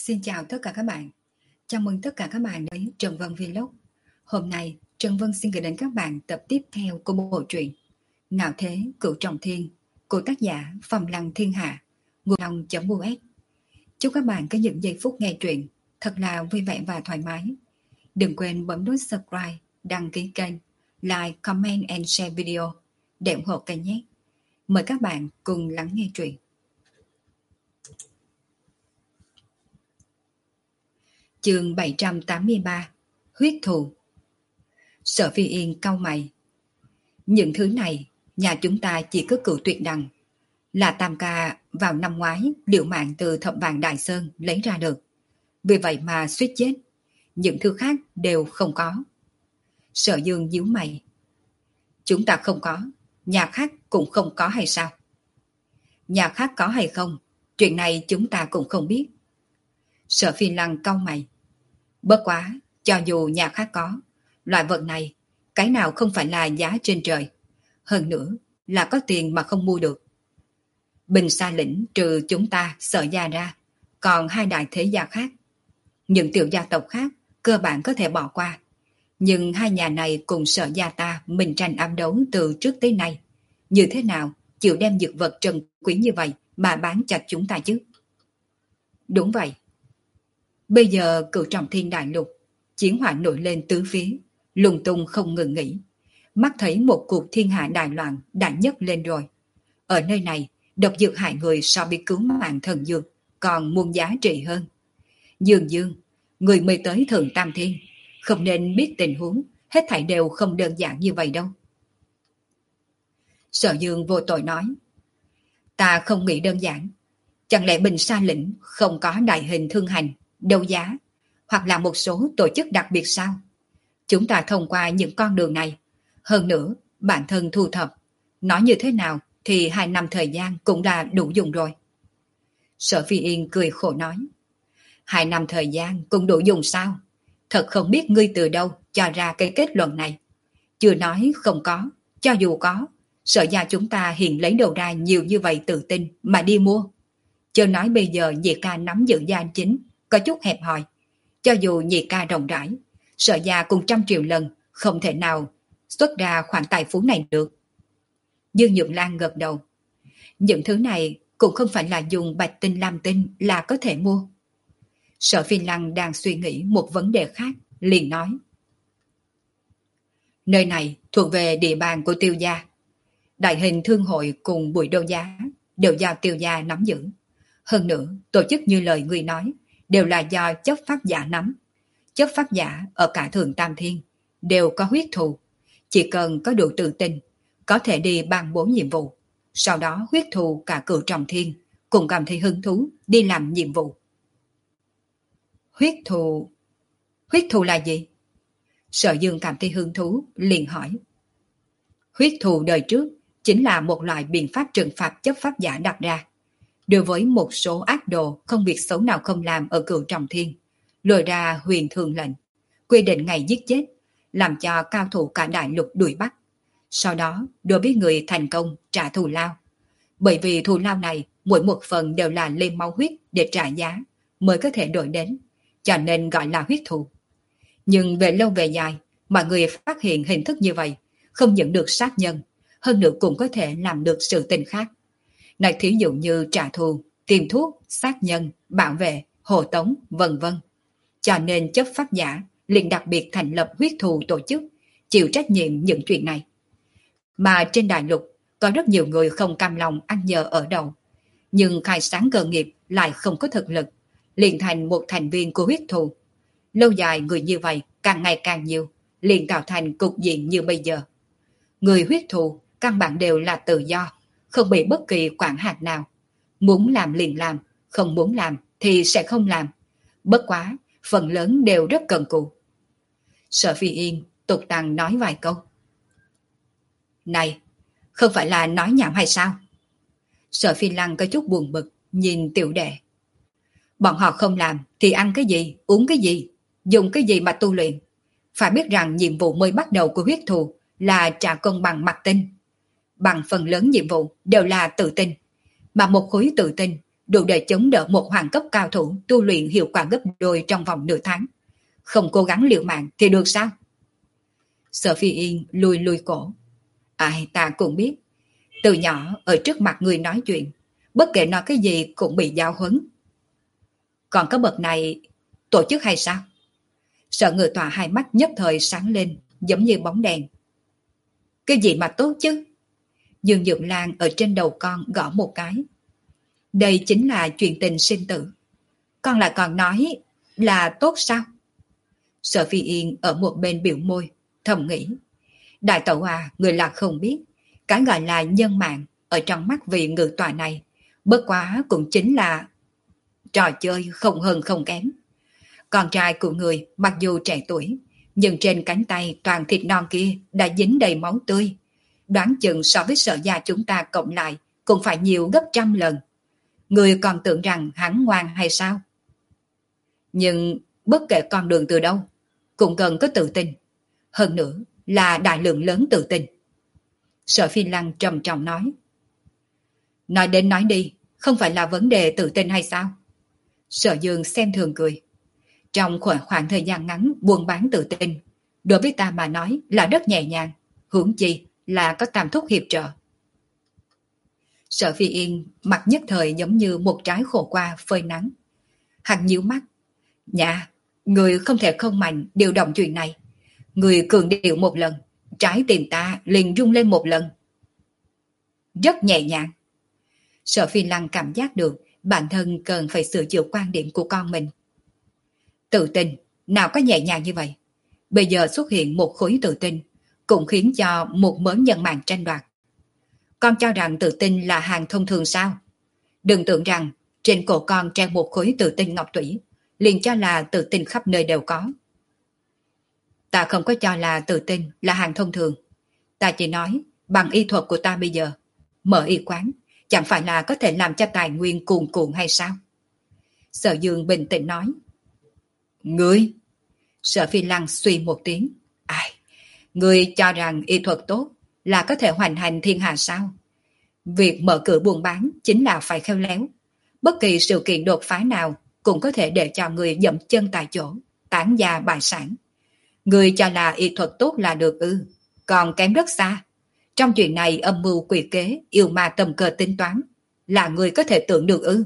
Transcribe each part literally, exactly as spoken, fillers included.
Xin chào tất cả các bạn. Chào mừng tất cả các bạn đến Trần Vân Vlog. Hôm nay, Trần Vân xin gửi đến các bạn tập tiếp theo của bộ truyện Ngạo Thế Cửu Trọng Thiên của tác giả Phàm Lăng Thiên Hạ, nguồn lòng.us. Chúc các bạn có những giây phút nghe truyện thật là vui vẻ và thoải mái. Đừng quên bấm nút subscribe, đăng ký kênh, like, comment and share video để ủng hộ kênh nhé. Mời các bạn cùng lắng nghe truyện. Chương bảy trăm tám mươi ba. Huyết thù. Sở Phi Yên cau mày. Những thứ này, nhà chúng ta chỉ có Cửu Tuyệt Đằng, là Tam Ca vào năm ngoái liều mạng từ Thập Vạn Đại Sơn lấy ra được. Vì vậy mà suýt chết. Những thứ khác đều không có. Sở Dương nhíu mày. Chúng ta không có, nhà khác cũng không có hay sao? Nhà khác có hay không, chuyện này chúng ta cũng không biết. Sở Phi Lăng cau mày. Bất quá, cho dù nhà khác có, loại vật này, cái nào không phải là giá trên trời. Hơn nữa, là có tiền mà không mua được. Bình Sa Lĩnh trừ chúng ta Sở gia ra, còn hai đại thế gia khác. Những tiểu gia tộc khác, cơ bản có thể bỏ qua. Nhưng hai nhà này cùng Sở gia ta mình tranh ám đấu từ trước tới nay. Như thế nào, chịu đem dược vật trân quý như vậy mà bán cho chúng ta chứ? Đúng vậy. Bây giờ Cửu Trọng Thiên đại lục, chiến hỏa nổi lên tứ phía, lùng tung không ngừng nghỉ. Mắt thấy một cuộc thiên hạ đại loạn đã nhấc lên rồi. Ở nơi này, độc dược hại người so với cứu mạng thần dược còn muôn giá trị hơn. Dương Dương, người mới tới Thượng Tam Thiên, không nên biết tình huống, hết thảy đều không đơn giản như vậy đâu. Sở Dương vô tội nói. Ta không nghĩ đơn giản. Chẳng lẽ Bình Sa Lĩnh không có đại hình thương hành, đấu giá, hoặc là một số tổ chức đặc biệt sao? Chúng ta thông qua những con đường này. Hơn nữa, bản thân thu thập. Nói như thế nào thì hai năm thời gian cũng đã đủ dùng rồi. Sở Phi Yên cười khổ nói. Hai năm thời gian cũng đủ dùng sao? Thật không biết ngươi từ đâu cho ra cái kết luận này. Chưa nói không có, cho dù có, Sở gia chúng ta hiện lấy đầu ra nhiều như vậy tự tin mà đi mua. Chưa nói bây giờ nhị ca nắm giữ gia chính, có chút hẹp hòi. Cho dù nhị ca rộng rãi, Sở gia cùng trăm triệu lần không thể nào xuất ra khoản tài phú này được. Dương Nhược Lan gật đầu. Những thứ này cũng không phải là dùng bạch tinh lam tinh là có thể mua. Sở Phi Lăng đang suy nghĩ một vấn đề khác, liền nói. Nơi này thuộc về địa bàn của Tiêu gia. Đại hình thương hội cùng buổi đấu giá đều do Tiêu gia nắm giữ. Hơn nữa, tổ chức như lời người nói, đều là do chấp pháp giả nắm. Chấp pháp giả ở cả Thượng Tam Thiên đều có huyết thù. Chỉ cần có đủ tự tin, có thể đi ban bố nhiệm vụ. Sau đó huyết thù cả Cửu Trọng Thiên cũng cảm thấy hứng thú đi làm nhiệm vụ. Huyết thù... Huyết thù là gì? Sở Dương cảm thấy hứng thú, liền hỏi. Huyết thù đời trước chính là một loại biện pháp trừng phạt chấp pháp giả đặt ra. Đối với một số ác đồ không việc xấu nào không làm ở Cửu Trọng Thiên, lôi ra huyền thường lệnh, quy định ngày giết chết, làm cho cao thủ cả đại lục đuổi bắt. Sau đó, đối với người thành công trả thù lao. Bởi vì thù lao này, mỗi một phần đều là lên máu huyết để trả giá, mới có thể đổi đến, cho nên gọi là huyết thù. Nhưng về lâu về dài, mọi người phát hiện hình thức như vậy, không những được sát nhân, hơn nữa cũng có thể làm được sự tình khác. Nói thí dụ như trả thù, tìm thuốc, sát nhân, bảo vệ, hộ tống, vân vân. Cho nên chấp pháp giả liền đặc biệt thành lập huyết thù tổ chức, chịu trách nhiệm những chuyện này. Mà trên đại lục, có rất nhiều người không cam lòng ăn nhờ ở đậu, nhưng khai sáng cơ nghiệp lại không có thực lực, liền thành một thành viên của huyết thù. Lâu dài người như vậy càng ngày càng nhiều, liền tạo thành cục diện như bây giờ. Người huyết thù căn bản đều là tự do, không bị bất kỳ quản hạt nào. Muốn làm liền làm, không muốn làm thì sẽ không làm. Bất quá, phần lớn đều rất cần cù. Sở Phi Yên tục tằng nói vài câu. Này, không phải là nói nhảm hay sao? Sở Phi Lăng có chút buồn bực, nhìn tiểu đệ. Bọn họ không làm thì ăn cái gì, uống cái gì, dùng cái gì mà tu luyện. Phải biết rằng nhiệm vụ mới bắt đầu của huyết thù là trả công bằng mặt tinh. Bằng phần lớn nhiệm vụ đều là tự tin. Mà một khối tự tin đủ để chống đỡ một hoàng cấp cao thủ tu luyện hiệu quả gấp đôi trong vòng nửa tháng. Không cố gắng liều mạng thì được sao? Sở Phi Yên lùi lùi cổ. Ai ta cũng biết, từ nhỏ ở trước mặt người nói chuyện, bất kể nói cái gì cũng bị giáo huấn. Còn có bậc này tổ chức hay sao? Sở Ngự Tọa hai mắt nhất thời sáng lên, giống như bóng đèn. Cái gì mà tốt chứ? Dương Dượng Lan ở trên đầu con gõ một cái. Đây chính là chuyện tình sinh tử. Con lại còn nói là tốt sao? Sở Phi Yên ở một bên biểu môi, thầm nghĩ. Đại tẩu à, người là không biết. Cái gọi là nhân mạng ở trong mắt vị Ngự Tọa này, bất quá cũng chính là trò chơi không hơn không kém. Con trai của người mặc dù trẻ tuổi, nhưng trên cánh tay toàn thịt non kia đã dính đầy máu tươi. Đoán chừng so với Sở gia chúng ta cộng lại cũng phải nhiều gấp trăm lần. Người còn tưởng rằng hắn ngoan hay sao? Nhưng bất kể con đường từ đâu, cũng cần có tự tin. Hơn nữa là đại lượng lớn tự tin. Sở Phi Lăng trầm trọng nói. Nói đến nói đi, không phải là vấn đề tự tin hay sao? Sở Dương xem thường cười. Trong khoảng, khoảng thời gian ngắn buôn bán tự tin, đối với ta mà nói là rất nhẹ nhàng, huống chi là có Tam Thúc hiệp trợ. Sở Phi Yên mặt nhất thời giống như một trái khổ qua phơi nắng. Hắn nhíu mắt. Dạ, người không thể không mạnh điều động chuyện này. Người cường điệu một lần, trái tim ta liền rung lên một lần. Rất nhẹ nhàng. Sở Phi Lăng cảm giác được bản thân cần phải sửa chữa quan điểm của con mình. Tự tin, nào có nhẹ nhàng như vậy. Bây giờ xuất hiện một khối tự tin, cũng khiến cho một mớ nhân mạng tranh đoạt. Con cho rằng tự tin là hàng thông thường sao? Đừng tưởng rằng trên cổ con treo một khối tự tin ngọc thủy, liền cho là tự tin khắp nơi đều có. Ta không có cho là tự tin là hàng thông thường. Ta chỉ nói bằng y thuật của ta bây giờ, mở y quán, chẳng phải là có thể làm cho tài nguyên cuồn cuộn hay sao? Sở Dương bình tĩnh nói. Ngươi? Sở Phi Lăng suy một tiếng. Ai? Ngươi cho rằng y thuật tốt là có thể hoành hành thiên hạ sao? Việc mở cửa buôn bán chính là phải khéo léo. Bất kỳ sự kiện đột phá nào cũng có thể để cho người dậm chân tại chỗ, tán gia bại sản. Người cho là y thuật tốt là được ư, còn kém rất xa. Trong chuyện này âm mưu quỷ kế, yêu ma tầm cờ tính toán, là người có thể tưởng được ư.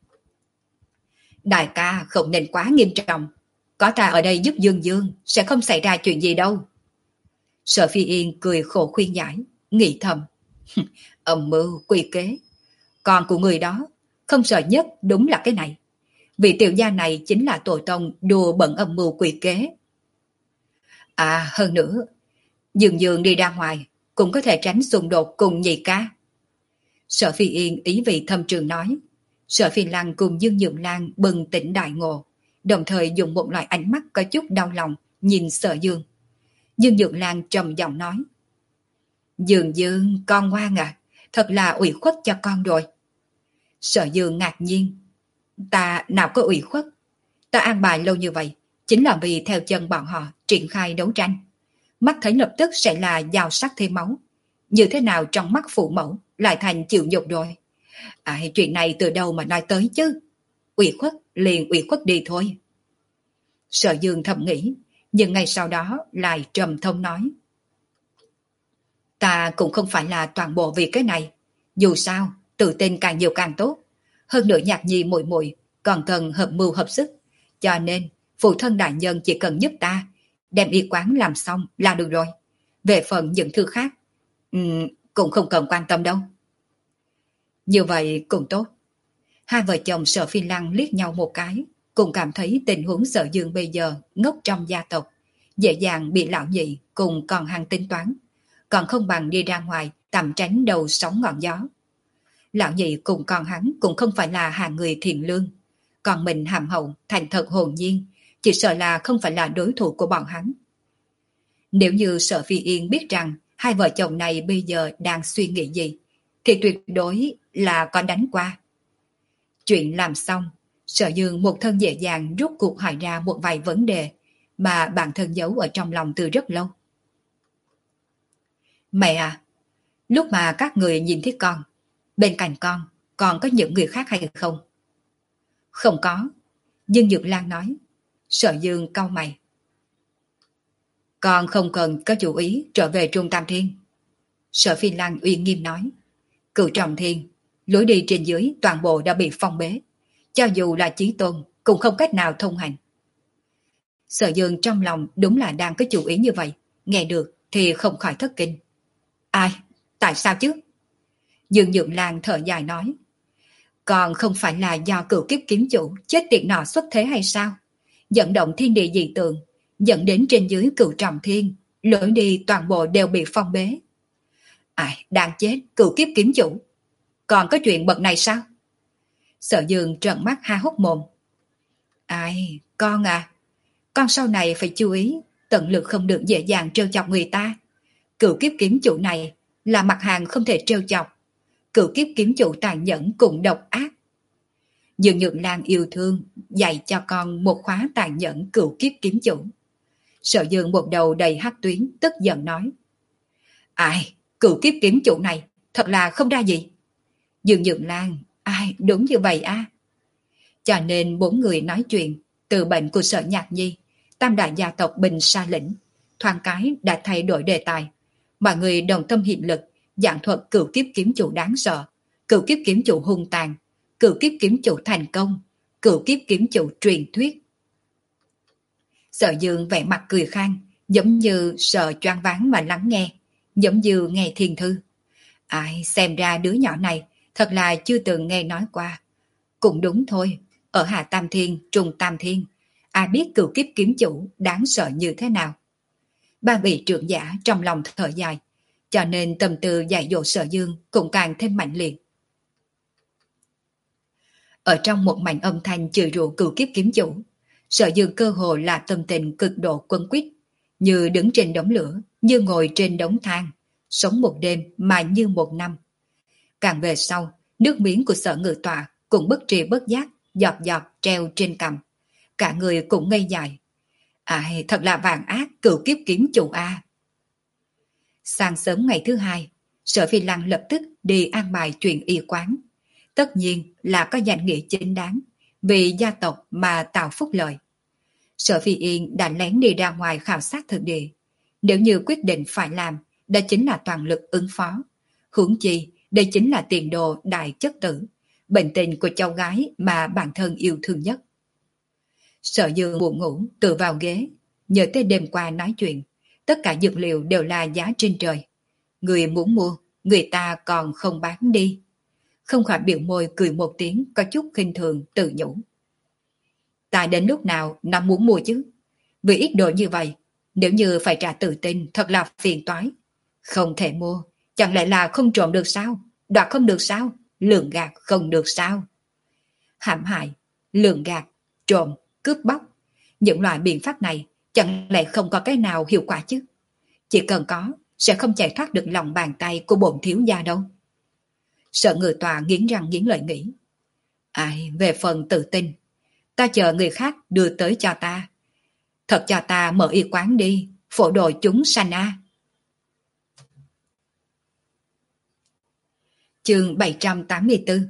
Đại ca không nên quá nghiêm trọng, có ta ở đây giúp Dương Dương, sẽ không xảy ra chuyện gì đâu. Sở Phi Yên cười khổ khuyên giải, nghĩ thầm. Âm mưu quỷ kế, con của người đó không sợ nhất đúng là cái này. Vị tiểu gia này chính là tổ tông đùa bận âm mưu quỷ kế. À hơn nữa, Dương Dương đi ra ngoài cũng có thể tránh xung đột cùng nhị ca. Sở Phi Yên ý vị thâm trường nói. Sở Phi Lăng cùng Dương Nhượng Lan bừng tỉnh đại ngộ, đồng thời dùng một loại ánh mắt có chút đau lòng nhìn Sở Dương. Dương Nhượng Lan trầm giọng nói. Dương Dương, con ngoan à, thật là ủy khuất cho con rồi. Sở Dương ngạc nhiên. Ta nào có ủy khuất, ta an bài lâu như vậy chính là vì theo chân bọn họ triển khai đấu tranh. Mắt thấy lập tức sẽ là dao sắc thêm máu. Như thế nào trong mắt phụ mẫu lại thành chịu nhục rồi. À, chuyện này từ đâu mà nói tới chứ. Ủy khuất liền ủy khuất đi thôi. Sở Dương thầm nghĩ, nhưng ngay sau đó lại trầm thông nói. Ta cũng không phải là toàn bộ vì cái này. Dù sao, tự tin càng nhiều càng tốt. Hơn nữa Nhạc Nhi muội muội còn cần hợp mưu hợp sức. Cho nên, phụ thân đại nhân chỉ cần giúp ta đem y quán làm xong là được rồi. Về phần những thứ khác, um, cũng không cần quan tâm đâu. Như vậy cũng tốt. Hai vợ chồng Sở Phi Lăng liếc nhau một cái, cùng cảm thấy tình huống Sở Dương bây giờ ngốc trong gia tộc, dễ dàng bị lão nhị cùng còn hàng tính toán, còn không bằng đi ra ngoài tạm tránh đầu sóng ngọn gió. Lão nhị cùng con hắn cũng không phải là hàng người thiện lương, còn mình hàm hậu, thành thật hồn nhiên, chỉ sợ là không phải là đối thủ của bọn hắn. Nếu như Sở Phi Yên biết rằng hai vợ chồng này bây giờ đang suy nghĩ gì, thì tuyệt đối là có đánh qua. Chuyện làm xong, Sở Dương một thân dễ dàng rút cuộc hỏi ra một vài vấn đề mà bản thân giấu ở trong lòng từ rất lâu. Mẹ à, lúc mà các người nhìn thấy con, bên cạnh con còn có những người khác hay không? Không có. Dương Nhược Lan nói. Sở Dương cau mày. Con không cần có chủ ý trở về Trung Tam Thiên. Sở Phi Lan uy nghiêm nói. Cửu Trọng Thiên, lối đi trên dưới toàn bộ đã bị phong bế. Cho dù là Chí Tôn cũng không cách nào thông hành. Sở Dương trong lòng đúng là đang có chủ ý như vậy. Nghe được thì không khỏi thất kinh. Ai? Tại sao chứ? Dương Nhượng Lan thở dài nói. Còn không phải là do cửu kiếp kiếm chủ chết tiệt nọ xuất thế hay sao? Dẫn động thiên địa dị tượng, dẫn đến trên dưới Cửu Trọng Thiên, lối đi toàn bộ đều bị phong bế. Ai, đang chết, cửu kiếp kiếm chủ. Còn có chuyện bậc này sao? Sở Dương trợn mắt há hốc mồm. Ai, con à, con sau này phải chú ý, tận lực không được dễ dàng trêu chọc người ta. Cửu kiếp kiếm chủ này là mặt hàng không thể trêu chọc. Cửu kiếp kiếm chủ tàn nhẫn cùng độc ác. Dương Nhượng Lan yêu thương dạy cho con một khóa tàn nhẫn cửu kiếp kiếm chủ. Sở Dương một đầu đầy hắc tuyến tức giận nói. Ai, cửu kiếp kiếm chủ này thật là không ra gì. Dương Nhượng Lan, ai, đúng như vậy à? Cho nên bốn người nói chuyện từ bệnh của Sở Nhạc Nhi, tam đại gia tộc Bình Sa Lĩnh, thoáng cái đã thay đổi đề tài. Mọi người đồng tâm hiệp lực giảng thuật cửu kiếp kiếm chủ đáng sợ, cửu kiếp kiếm chủ hung tàn, cửu kiếp kiếm chủ thành công, cửu kiếp kiếm chủ truyền thuyết. Sở Dương vẻ mặt cười khang, giống như sợ choáng váng mà lắng nghe, giống như nghe thiên thư. Ai, xem ra đứa nhỏ này thật là chưa từng nghe nói qua. Cũng đúng thôi, ở Hạ Tam Thiên, Trung Tam Thiên, ai biết cửu kiếp kiếm chủ đáng sợ như thế nào. Ba vị trưởng giả trong lòng thở dài, cho nên tâm tư dạy dỗ Sở Dương cũng càng thêm mạnh liệt. Ở trong một mảnh âm thanh chửi rủa cửu kiếp kiếm chủ, Sở Dương cơ hồ là tâm tình cực độ quấn quýt, như đứng trên đống lửa, như ngồi trên đống than, sống một đêm mà như một năm. Càng về sau, nước miếng của Sở Ngự Tọa cũng bất tri bất giác, giọt giọt treo trên cằm. Cả người cũng ngây dại. Ai, thật là vàng ác cửu kiếp kiếm chủ a. Sáng sớm ngày thứ hai, Sở Phi Lăng lập tức đi an bài chuyện y quán. Tất nhiên là có danh nghĩa chính đáng, vì gia tộc mà tạo phúc lợi. Sở Phi Yên đã lén đi ra ngoài khảo sát thực địa. Nếu như quyết định phải làm, đó chính là toàn lực ứng phó. Huống chi, đây chính là tiền đồ đại chất tử, bệnh tình của cháu gái mà bản thân yêu thương nhất. Sở Dương buồn ngủ, tựa vào ghế, nhớ tới đêm qua nói chuyện, tất cả dược liệu đều là giá trên trời. Người muốn mua, người ta còn không bán đi. Không khỏi biểu môi cười một tiếng có chút khinh thường tự nhủ. Ta đến lúc nào nó muốn mua chứ? Vì ít đồ như vậy, nếu như phải trả tự tin thật là phiền toái. Không thể mua, chẳng lẽ là không trộm được sao? Đoạt không được sao? Lường gạt không được sao? Hãm hại, lường gạt, trộm, cướp bóc. Những loại biện pháp này chẳng lẽ không có cái nào hiệu quả chứ? Chỉ cần có, sẽ không chạy thoát được lòng bàn tay của bổn thiếu gia đâu. Sợ người tòa nghiến răng nghiến lợi nghĩ. Ai, về phần tự tin, ta chờ người khác đưa tới cho ta. Thật cho ta mở y quán đi, phổ độ chúng sanh a. Chương bảy trăm tám mươi tư.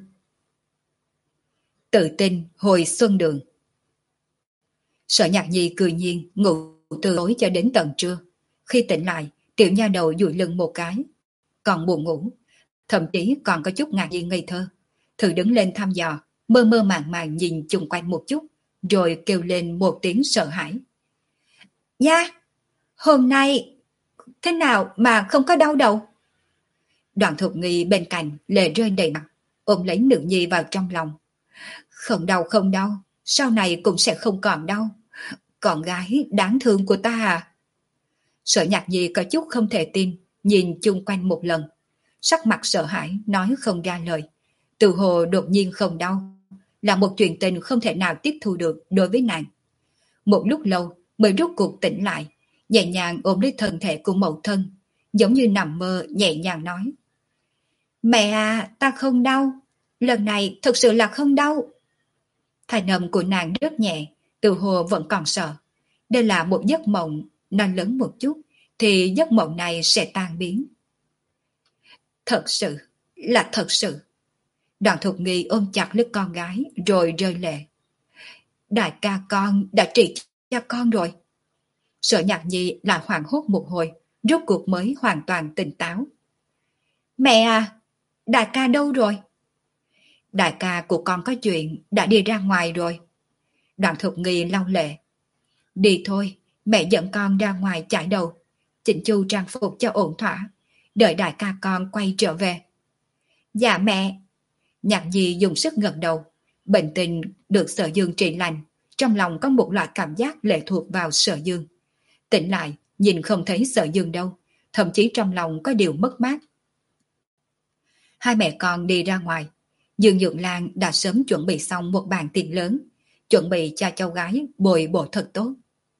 Tự tin hồi xuân đường. Sở Nhạc Nhi cười nhiên ngủ từ tối cho đến tận trưa. Khi tỉnh lại, tiểu nha đầu dụi lưng một cái, còn buồn ngủ, thậm chí còn có chút ngạc nhiên ngây thơ. Thử đứng lên thăm dò, mơ mơ màng màng nhìn chung quanh một chút, rồi kêu lên một tiếng sợ hãi. Nha, hôm nay thế nào mà không có đau đầu? Đoạn Thục Nghi bên cạnh lệ rơi đầy mặt, ôm lấy nữ nhi vào trong lòng. Không đau không đau, sau này cũng sẽ không còn đau. Con gái đáng thương của ta à? Sở Nhạc Nhi có chút không thể tin, nhìn chung quanh một lần. Sắc mặt sợ hãi, nói không ra lời. Từ hồ đột nhiên không đau, là một chuyện tình không thể nào tiếp thu được đối với nàng. Một lúc lâu mới rút cuộc tỉnh lại, nhẹ nhàng ôm lấy thân thể của mẫu thân, giống như nằm mơ nhẹ nhàng nói. Mẹ à, ta không đau, lần này thật sự là không đau. Thanh âm của nàng rất nhẹ, từ hồ vẫn còn sợ. Đây là một giấc mộng, nó lớn một chút, thì giấc mộng này sẽ tan biến. Thật sự, là thật sự. Đoàn Thục Nghi ôm chặt lấy con gái rồi rơi lệ. Đại ca con đã trị cho con rồi. Sở Nhạc Nhi lại hoảng hốt một hồi, rốt cuộc mới hoàn toàn tỉnh táo. Mẹ à, đại ca đâu rồi? Đại ca của con có chuyện, đã đi ra ngoài rồi. Đoàn Thục Nghi lau lệ. Đi thôi, mẹ dẫn con ra ngoài chải đầu, chỉnh chu trang phục cho ổn thỏa, đợi đại ca con quay trở về. Dạ mẹ. Nhạc Nhi dùng sức gật đầu. Bệnh tình được Sở Dương trị lành, trong lòng có một loại cảm giác lệ thuộc vào Sở Dương. Tỉnh lại, nhìn không thấy Sở Dương đâu, thậm chí trong lòng có điều mất mát. Hai mẹ con đi ra ngoài, Dương Nhượng Lan đã sớm chuẩn bị xong một bàn tiệc lớn, chuẩn bị cho cháu gái bồi bổ thật tốt.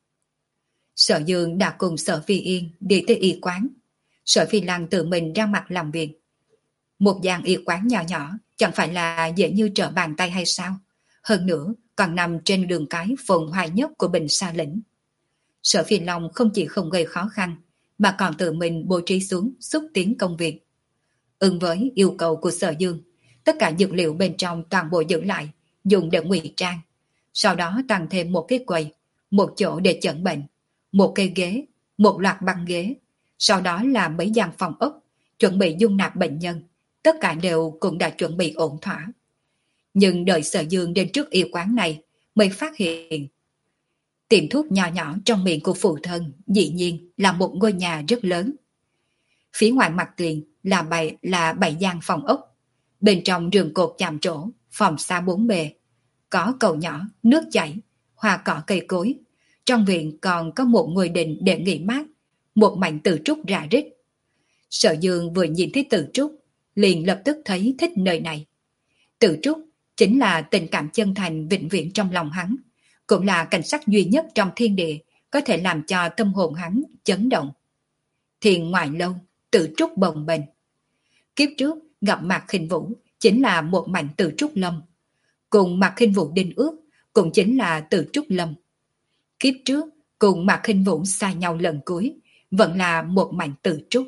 Sở Dương đã cùng Sở Phi Yên đi tới y quán. Sở Phi Lăng tự mình ra mặt làm việc. Một gian y quán nhỏ nhỏ chẳng phải là dễ như trở bàn tay hay sao? Hơn nữa còn nằm trên đường cái phồn hoa nhất của Bình Sa Lĩnh. Sở Phi Long không chỉ không gây khó khăn, mà còn tự mình bố trí xuống xúc tiến công việc. Ứng với yêu cầu của Sở Dương, tất cả dược liệu bên trong toàn bộ giữ lại, dùng để ngụy trang. Sau đó tăng thêm một cái quầy, một chỗ để chẩn bệnh, một cây ghế, một loạt băng ghế. Sau đó là mấy gian phòng ốc, chuẩn bị dung nạp bệnh nhân. Tất cả đều cũng đã chuẩn bị ổn thỏa. Nhưng đợi Sở Dương đến trước y quán này mới phát hiện tiệm thuốc nhỏ nhỏ trong miệng của phụ thân dĩ nhiên là một ngôi nhà rất lớn. Phía ngoài mặt tiền là bảy là bảy gian phòng ốc, bên trong rừng cột chạm trổ, phòng xa bốn bề, có cầu nhỏ, nước chảy, hoa cỏ cây cối. Trong viện còn có một ngôi đình để nghỉ mát, một mảnh từ trúc rạ rít. Sở Dương vừa nhìn thấy từ trúc, liền lập tức thấy thích nơi này. Từ trúc chính là tình cảm chân thành vĩnh viễn trong lòng hắn, cũng là cảnh sắc duy nhất trong thiên địa có thể làm cho tâm hồn hắn chấn động. Thiền ngoại lâu, Tử trúc bồng bềnh. Kiếp trước gặp Mạc Khinh Vũ chính là một mảnh Tử trúc lâm, cùng Mạc Khinh Vũ đinh ước cũng chính là Tử trúc lâm. Kiếp trước cùng Mạc Khinh Vũ xa nhau lần cuối vẫn là một mảnh Tử trúc.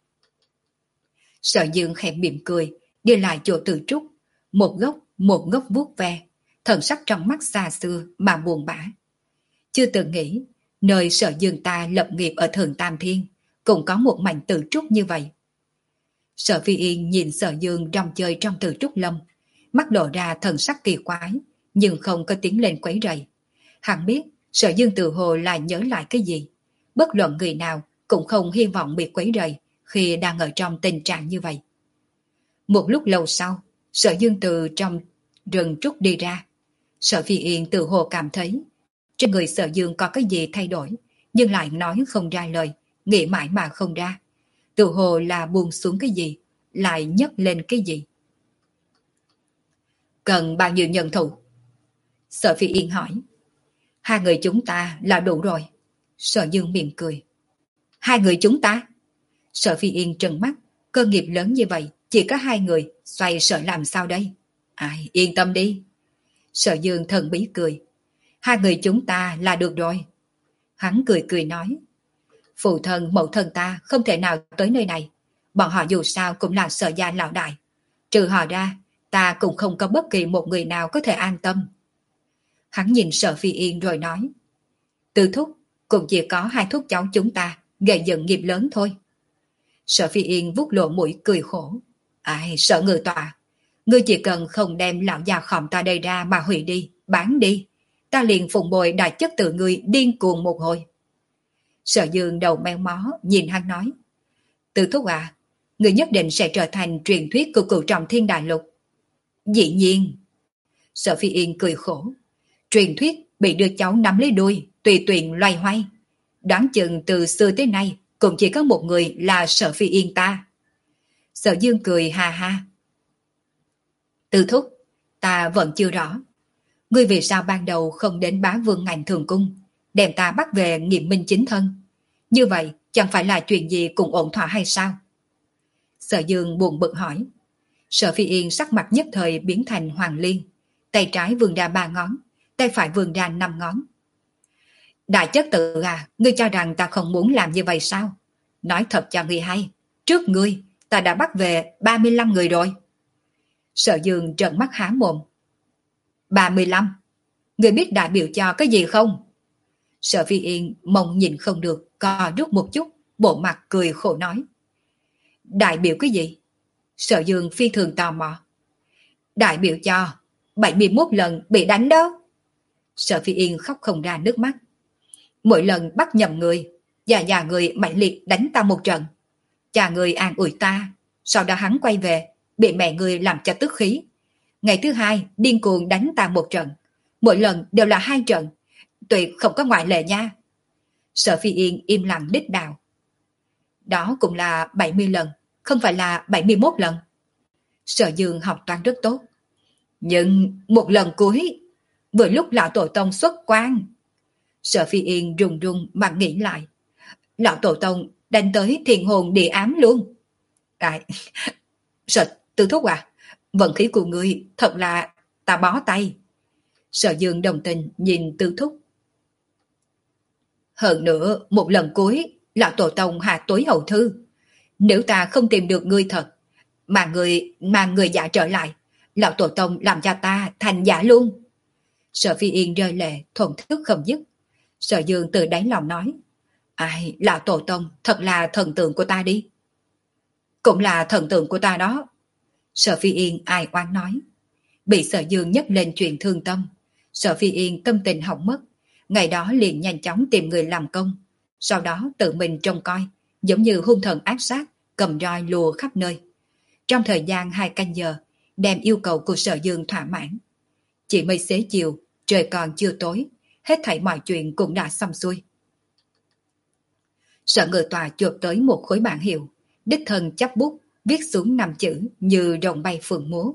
Sở Dương khẽ mỉm cười, đi lại chỗ Tử trúc, một gốc một gốc vuốt ve, thần sắc trong mắt xa xưa mà buồn bã. Chưa từng nghĩ nơi Sở Dương ta lập nghiệp ở Thường Tam Thiên cũng có một mảnh Tử trúc như vậy. Sở Phi Yên nhìn Sở Dương rong chơi trong Tử trúc lâm, mắt lộ ra thần sắc kỳ quái, nhưng không có tiến lên quấy rầy. Hắn biết Sở Dương tự hồ là nhớ lại cái gì, bất luận người nào cũng không hy vọng bị quấy rầy khi đang ở trong tình trạng như vậy. Một lúc lâu sau, Sở Dương từ trong rừng trúc đi ra. Sở Phi Yên tự hồ cảm thấy trên người Sở Dương có cái gì thay đổi, nhưng lại nói không ra lời, nghĩ mãi mà không ra. Tự hồ là buông xuống cái gì, lại nhấc lên cái gì. Cần bao nhiêu nhân thủ? Sở Phi Yên hỏi. Hai người chúng ta là đủ rồi. Sở Dương mỉm cười. Hai người chúng ta? Sở Phi Yên trừng mắt, cơ nghiệp lớn như vậy, chỉ có hai người, xoay sở làm sao đây? Ai, yên tâm đi. Sở Dương thần bí cười. Hai người chúng ta là được rồi. Hắn cười cười nói. Phụ thân mẫu thân ta không thể nào tới nơi này. Bọn họ dù sao cũng là Sở gia lão đại. Trừ họ ra, ta cũng không có bất kỳ một người nào có thể an tâm. Hắn nhìn Sở Phi Yên rồi nói. Từ thúc, cũng chỉ có hai thúc cháu chúng ta gây dựng nghiệp lớn thôi. Sở Phi Yên vuốt lộ mũi cười khổ. Ai, Sở Ngự Tọa, ngươi chỉ cần không đem lão già khòm ta đây ra mà hủy đi, bán đi, ta liền phụng bồi đại chất tự ngươi điên cuồng một hồi. Sở Dương đầu meo mó nhìn hắn nói. Từ thúc à, ngươi nhất định sẽ trở thành truyền thuyết của cửu trọng thiên đại lục. Dĩ nhiên. Sở Phi Yên cười khổ. Truyền thuyết bị đưa cháu nắm lấy đuôi, tùy tiện loay hoay. Đoán chừng từ xưa tới nay cũng chỉ có một người là Sở Phi Yên ta. Sở Dương cười ha ha. Từ thúc, ta vẫn chưa rõ. Ngươi vì sao ban đầu không đến Bá Vương ngành thường cung, đem ta bắt về nghiệm minh chính thân? Như vậy chẳng phải là chuyện gì cũng ổn thỏa hay sao? Sở Dương buồn bực hỏi. Sở Phi Yên sắc mặt nhất thời biến thành hoàng liên, tay trái vươn ra ba ngón, tay phải vươn ra năm ngón. Đại chất tự à, ngươi cho rằng ta không muốn làm như vậy sao? Nói thật cho ngươi hay, trước ngươi ta đã bắt về ba mươi lăm người rồi. Sở Dương trợn mắt há mồm. ba mươi lăm. Người biết đại biểu cho cái gì không? Sở Phi Yên mong nhìn không được, co rút một chút, bộ mặt cười khổ nói. Đại biểu cái gì? Sở Dương phi thường tò mò. Đại biểu cho bảy mươi mốt lần bị đánh đó. Sở Phi Yên khóc không ra nước mắt. Mỗi lần bắt nhầm người, già già người mạnh liệt đánh ta một trận. Cha người an ủi ta, sau đó hắn quay về, bị mẹ người làm cho tức khí. Ngày thứ hai, điên cuồng đánh ta một trận. Mỗi lần đều là hai trận, tuyệt không có ngoại lệ nha. Sở Phi Yên im lặng đích đạo. Đó cũng là bảy mươi lần, không phải là bảy mươi mốt lần. Sở Dương học toán rất tốt. Nhưng một lần cuối, vừa lúc lão tổ tông xuất quan. Sở Phi Yên rùng rùng mà nghĩ lại. Lão tổ tông đánh tới thiền hồn địa ám luôn. Đại, Sở Tư Thúc à, vận khí của ngươi thật là ta bó tay. Sở Dương đồng tình nhìn Tư Thúc. Hơn nữa, một lần cuối, lão tổ tông hạ tối hậu thư. Nếu ta không tìm được ngươi thật, mà người mà người giả trở lại, lão tổ tông làm cho ta thành giả luôn. Sở Phi Yên rơi lệ, thổn thức không dứt. Sở Dương từ đáy lòng nói, ai, lão tổ tông thật là thần tượng của ta đi. Cũng là thần tượng của ta đó. Sở Phi Yên ai oán nói. Bị Sở Dương nhắc lên chuyện thương tâm, Sở Phi Yên tâm tình hỏng mất. Ngày đó liền nhanh chóng tìm người làm công, sau đó tự mình trông coi, giống như hung thần ác sát, cầm roi lùa khắp nơi. Trong thời gian hai canh giờ, đem yêu cầu của Sở Dương thỏa mãn. Chỉ mới xế chiều, trời còn chưa tối, hết thảy mọi chuyện cũng đã xong xuôi. Sở Ngự Tòa chộp tới một khối bảng hiệu, đích thân chắp bút, viết xuống năm chữ như rồng bay phượng múa.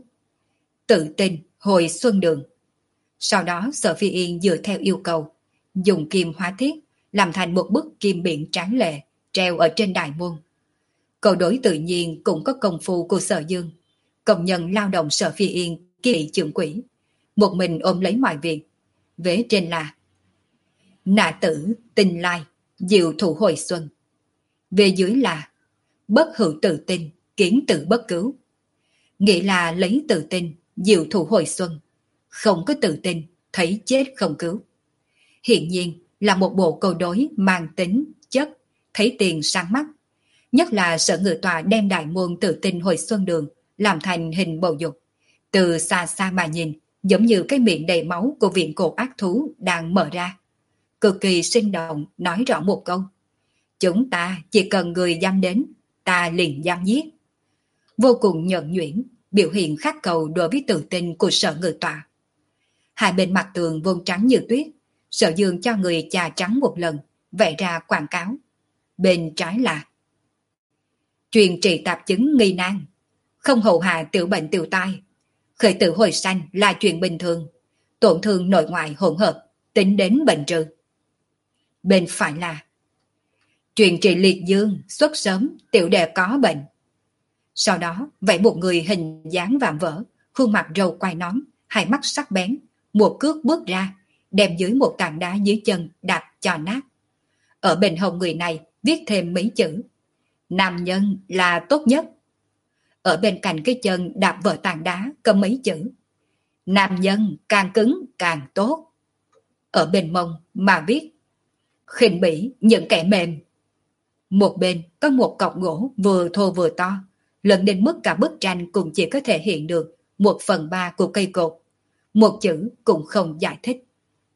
Tự tin hồi xuân đường. Sau đó Sở Phi Yên dựa theo yêu cầu, dùng kim hóa thiết, làm thành một bức kim biển tráng lệ, treo ở trên đại môn. Câu đối tự nhiên cũng có công phu của Sở Dương. Công nhân lao động Sở Phi Yên kỳ trưởng quỹ, một mình ôm lấy mọi việc. Vế trên là nạ tử, tinh lai, diệu thủ hồi xuân. Về dưới là bất hữu tự tin, kiến tự bất cứu. Nghĩa là lấy tự tin, diệu thủ hồi xuân. Không có tự tin, thấy chết không cứu. Hiện nhiên là một bộ câu đối mang tính, chất, thấy tiền sáng mắt. Nhất là Sở Ngự Tòa đem đại môn tự tin hồi xuân đường làm thành hình bầu dục. Từ xa xa mà nhìn, giống như cái miệng đầy máu của viện cổ ác thú đang mở ra. Cực kỳ sinh động, nói rõ một câu. Chúng ta chỉ cần người dám đến, ta liền dám giết. Vô cùng nhuần nhuyễn, biểu hiện khắc cầu đối với tự tin của Sở Ngự Tòa. Hai bên mặt tường vốn trắng như tuyết, Sở Dương cho người chà trắng một lần, vẽ ra quảng cáo. Bên trái là truyền trị tạp chứng nghi nan, không hậu hạ tiểu bệnh tiểu tai. Khởi tử hồi sanh là chuyện bình thường, tổn thương nội ngoại hỗn hợp, tính đến bệnh trừ. Bên phải là truyền trị liệt dương, xuất sớm, tiểu đệ có bệnh. Sau đó vẽ một người hình dáng vạm vỡ, khuôn mặt râu quai nón, hai mắt sắc bén, một cước bước ra, đem dưới một tảng đá dưới chân đạp cho nát. Ở bên hông người này viết thêm mấy chữ: nam nhân là tốt nhất. Ở bên cạnh cái chân đạp vỡ tảng đá có mấy chữ: nam nhân càng cứng càng tốt. Ở bên mông mà viết: khinh bỉ những kẻ mềm. Một bên có một cọc gỗ vừa thô vừa to, lớn đến mức cả bức tranh cũng chỉ có thể hiện được một phần ba của cây cột. Một chữ cũng không giải thích.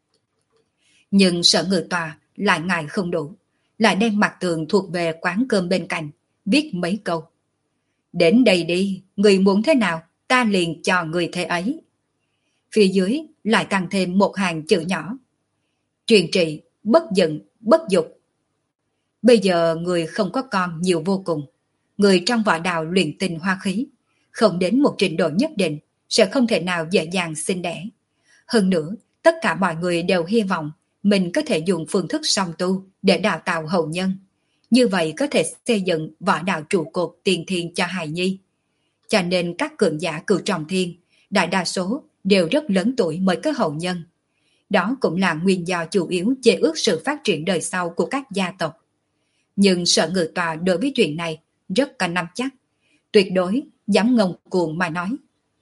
Nhưng Sở Ngự Tòa lại ngại không đủ, lại đem mặt tường thuộc về quán cơm bên cạnh, viết mấy câu. Đến đây đi, người muốn thế nào, ta liền cho người thế ấy. Phía dưới lại tăng thêm một hàng chữ nhỏ: truyền trị, bất giận, bất dục. Bây giờ người không có con nhiều vô cùng. Người trong võ đạo luyện tinh hoa khí, không đến một trình độ nhất định, sẽ không thể nào dễ dàng sinh đẻ. Hơn nữa, tất cả mọi người đều hy vọng mình có thể dùng phương thức song tu để đào tạo hậu nhân. Như vậy có thể xây dựng võ đạo trụ cột tiền thiên cho hài nhi. Cho nên các cường giả cửu trọng thiên, đại đa số đều rất lớn tuổi mới có hậu nhân. Đó cũng là nguyên do chủ yếu chế ước sự phát triển đời sau của các gia tộc. Nhưng Sở Ngự Tòa đối với chuyện này rất có nắm chắc, tuyệt đối dám ngông cuồng mà nói.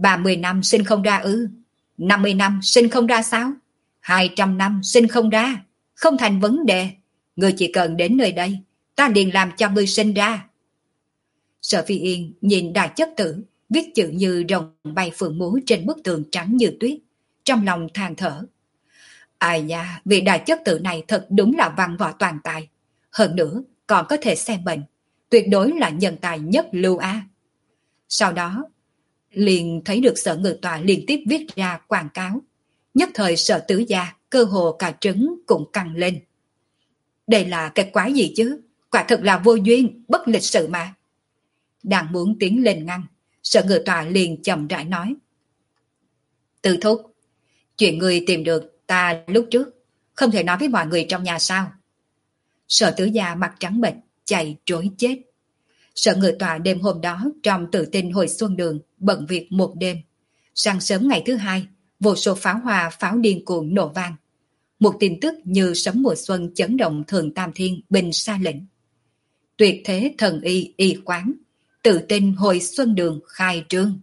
ba mươi năm sinh không ra ư? năm mươi năm sinh không ra sao? hai trăm năm sinh không ra? Không thành vấn đề. Ngươi chỉ cần đến nơi đây, ta liền làm cho ngươi sinh ra. Sở Phi Yên nhìn Đại Chất Tử viết chữ như rồng bay phượng múa trên bức tường trắng như tuyết, trong lòng than thở. Ai nha, vị Đại Chất Tử này thật đúng là văn võ toàn tài. Hơn nữa, còn có thể xem bệnh, tuyệt đối là nhân tài nhất lưu a. Sau đó, liền thấy được Sở Ngự Tọa liên tiếp viết ra quảng cáo. Nhất thời Sở Tứ Gia, cơ hồ cả trứng cũng căng lên. Đây là cái quái gì chứ? Quả thật là vô duyên, bất lịch sự mà. Đang muốn tiến lên ngăn, Sở Ngự Tọa liền chậm rãi nói. Từ thúc, chuyện người tìm được ta lúc trước, không thể nói với mọi người trong nhà sao? Sở Tứ Gia mặt trắng bệch, chạy trối chết. Sở Ngự Tọa đêm hôm đó trong Tự Tin hồi xuân đường bận việc một đêm. Sáng sớm ngày thứ hai, vô số pháo hoa pháo điên cuồng nổ vang. Một tin tức như sấm mùa xuân chấn động Thường Tam Thiên bình sa lệnh. Tuyệt thế thần y y quán, Tự Tin hồi xuân đường khai trương.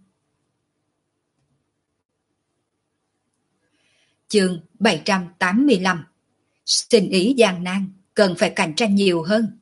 Chương bảy trăm tám mươi lăm. Sinh ý gian nan, cần phải cạnh tranh nhiều hơn.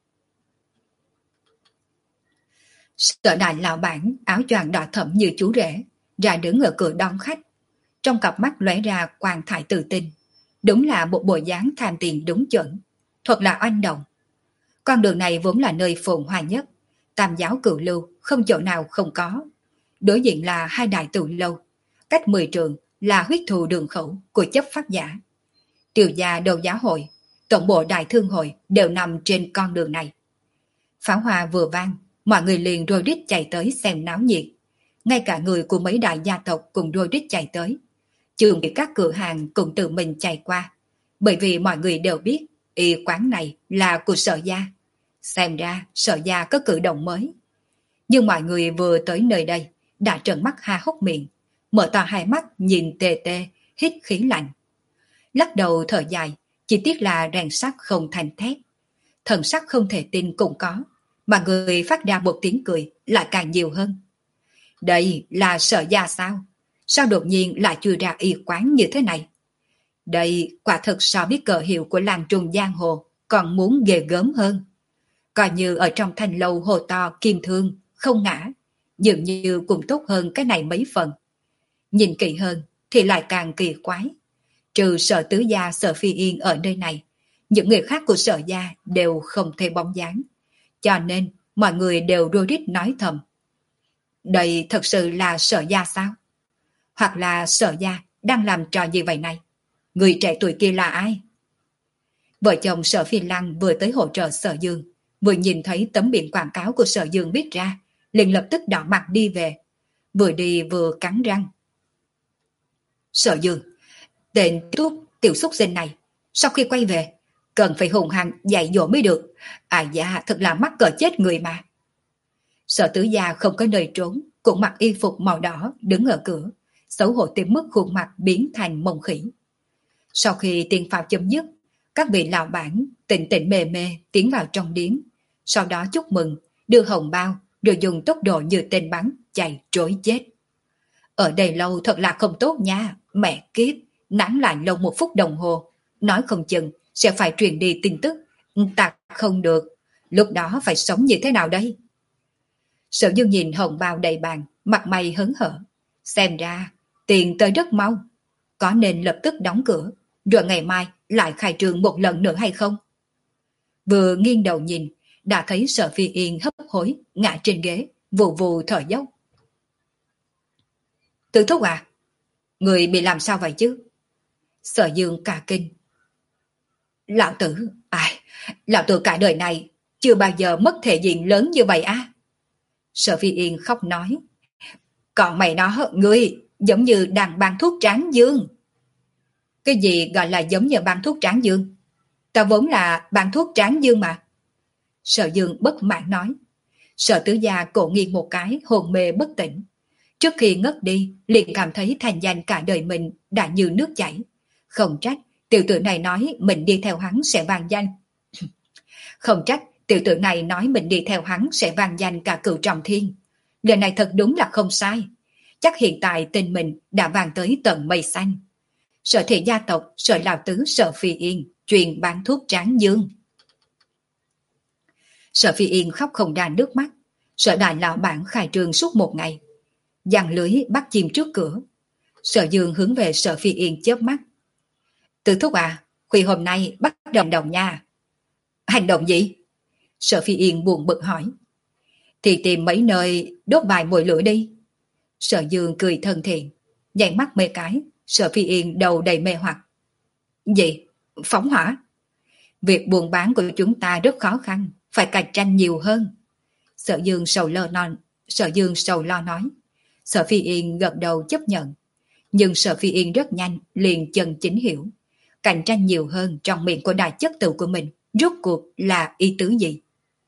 Sở Đại lão bản áo choàng đỏ thẫm như chú rể, ra đứng ở cửa đón khách. Trong cặp mắt lóe ra quang thải tự tin. Đúng là một bộ dáng tham tiền đúng chuẩn, thật là oanh động. Con đường này vốn là nơi phồn hoa nhất, tam giáo cửu lưu không chỗ nào không có. Đối diện là hai đại tự lâu, cách mười trường là huyết thù đường khẩu của chấp pháp giả. Tiêu gia đấu giá hội, tổng bộ đại thương hội đều nằm trên con đường này. Pháo hoa vừa vang, mọi người liền rôi rít chạy tới xem náo nhiệt. Ngay cả người của mấy đại gia tộc cùng rôi rít chạy tới. Trường các cửa hàng cũng tự mình chạy qua, bởi vì mọi người đều biết y quán này là của Sở gia. Xem ra Sở gia có cử động mới. Nhưng mọi người vừa tới nơi đây đã trợn mắt ha hốc miệng, mở to hai mắt nhìn tê tê, hít khí lạnh. Lắc đầu thở dài, chỉ tiếc là rèn sắt không thành thép. Thần sắc không thể tin cũng có, mà người phát ra một tiếng cười lại càng nhiều hơn. Đây là Sở gia sao? Sao đột nhiên lại chui ra y quán như thế này? Đây quả thực so với cờ hiệu của làng trùng giang hồ còn muốn ghê gớm hơn. Coi như ở trong thanh lâu hồ to kim thương, không ngã, dường như cũng tốt hơn cái này mấy phần. Nhìn kỹ hơn thì lại càng kỳ quái. Trừ Sở Tứ Gia Sở Phi Yên ở nơi này, những người khác của Sở gia đều không thấy bóng dáng. Cho nên mọi người đều rối rít nói thầm. Đây thật sự là Sở gia sao? Hoặc là Sở gia đang làm trò gì vậy này? Người trẻ tuổi kia là ai? Vợ chồng Sở Phi Lăng vừa tới hỗ trợ Sở Dương, vừa nhìn thấy tấm biển quảng cáo của Sở Dương viết ra, liền lập tức đỏ mặt đi về. Vừa đi vừa cắn răng. Sở Dương, tên túc tiểu xúc sinh này, sau khi quay về, cần phải hùng hăng dạy dỗ mới được. À dạ, thật là mắc cỡ chết người mà. Sở Tứ Gia không có nơi trốn, cũng mặc y phục màu đỏ đứng ở cửa, xấu hổ tới mức khuôn mặt biến thành mông khỉ. Sau khi tiền pháo chấm dứt, các vị lão bản tỉnh tỉnh mê mê tiến vào trong điếm, sau đó chúc mừng, đưa hồng bao, rồi dùng tốc độ như tên bắn chạy trối chết. Ở đây lâu thật là không tốt nha, mẹ kiếp, nán lại lâu một phút đồng hồ, nói không chừng sẽ phải truyền đi tin tức, tặc không được, lúc đó phải sống như thế nào đây? Sở Dương nhìn hồng bao đầy bàn, mặt mày hớn hở, xem ra tiền tới rất mau, có nên lập tức đóng cửa, rồi ngày mai lại khai trương một lần nữa hay không? Vừa nghiêng đầu nhìn, đã thấy Sở Phi Yên hấp hối, ngã trên ghế, vù vù thở dốc. Tử thúc à? Người bị làm sao vậy chứ? Sở Dương cả kinh. Lão tử, ai, lão tử cả đời này chưa bao giờ mất thể diện lớn như vậy á. Sở Phi Yên khóc nói. Còn mày nó, ngươi giống như đang ban thuốc tráng dương. Cái gì gọi là giống như ban thuốc tráng dương? Ta vốn là ban thuốc tráng dương mà. Sở Dương bất mãn nói. Sở Tứ Gia cổ nghiêng một cái, hồn mê bất tỉnh. Trước khi ngất đi, liền cảm thấy thành danh cả đời mình đã như nước chảy. Không trách, tiểu tử này nói mình đi theo hắn sẽ vang danh. Không trách, tiểu tử này nói mình đi theo hắn sẽ vang danh cả cửu trọng thiên. Lời này thật đúng là không sai. chắc hiện tại tên mình đã vang tới tận mây xanh. Sở thị gia tộc Sở Lão Tứ Sở Phi Yên truyền bán thuốc tráng dương. Sở Phi Yên khóc không ra nước mắt. Sở đại lão bản khai trương suốt một ngày, giăng lưới bắt chim trước cửa. Sở Dương hướng về Sở Phi Yên chớp mắt. Từ thúc à, khuya hôm nay bắt đầu hành động nha. Hành động gì? Sở Phi Yên buồn bực hỏi. Thì tìm mấy nơi đốt vài mồi lửa đi. Sở Dương cười thân thiện, nhảy mắt mê cái. Sở Phi Yên đầu đầy mê hoặc. Gì? Phóng hỏa? Việc buôn bán của chúng ta rất khó khăn, phải cạnh tranh nhiều hơn. Sở Dương sầu lo non, Sở Dương sầu lo nói. Sở Phi Yên gật đầu chấp nhận. Nhưng Sở Phi Yên rất nhanh liền chân chính hiểu. Cạnh tranh nhiều hơn trong miệng của đại chất tử của mình rốt cuộc là ý tứ gì?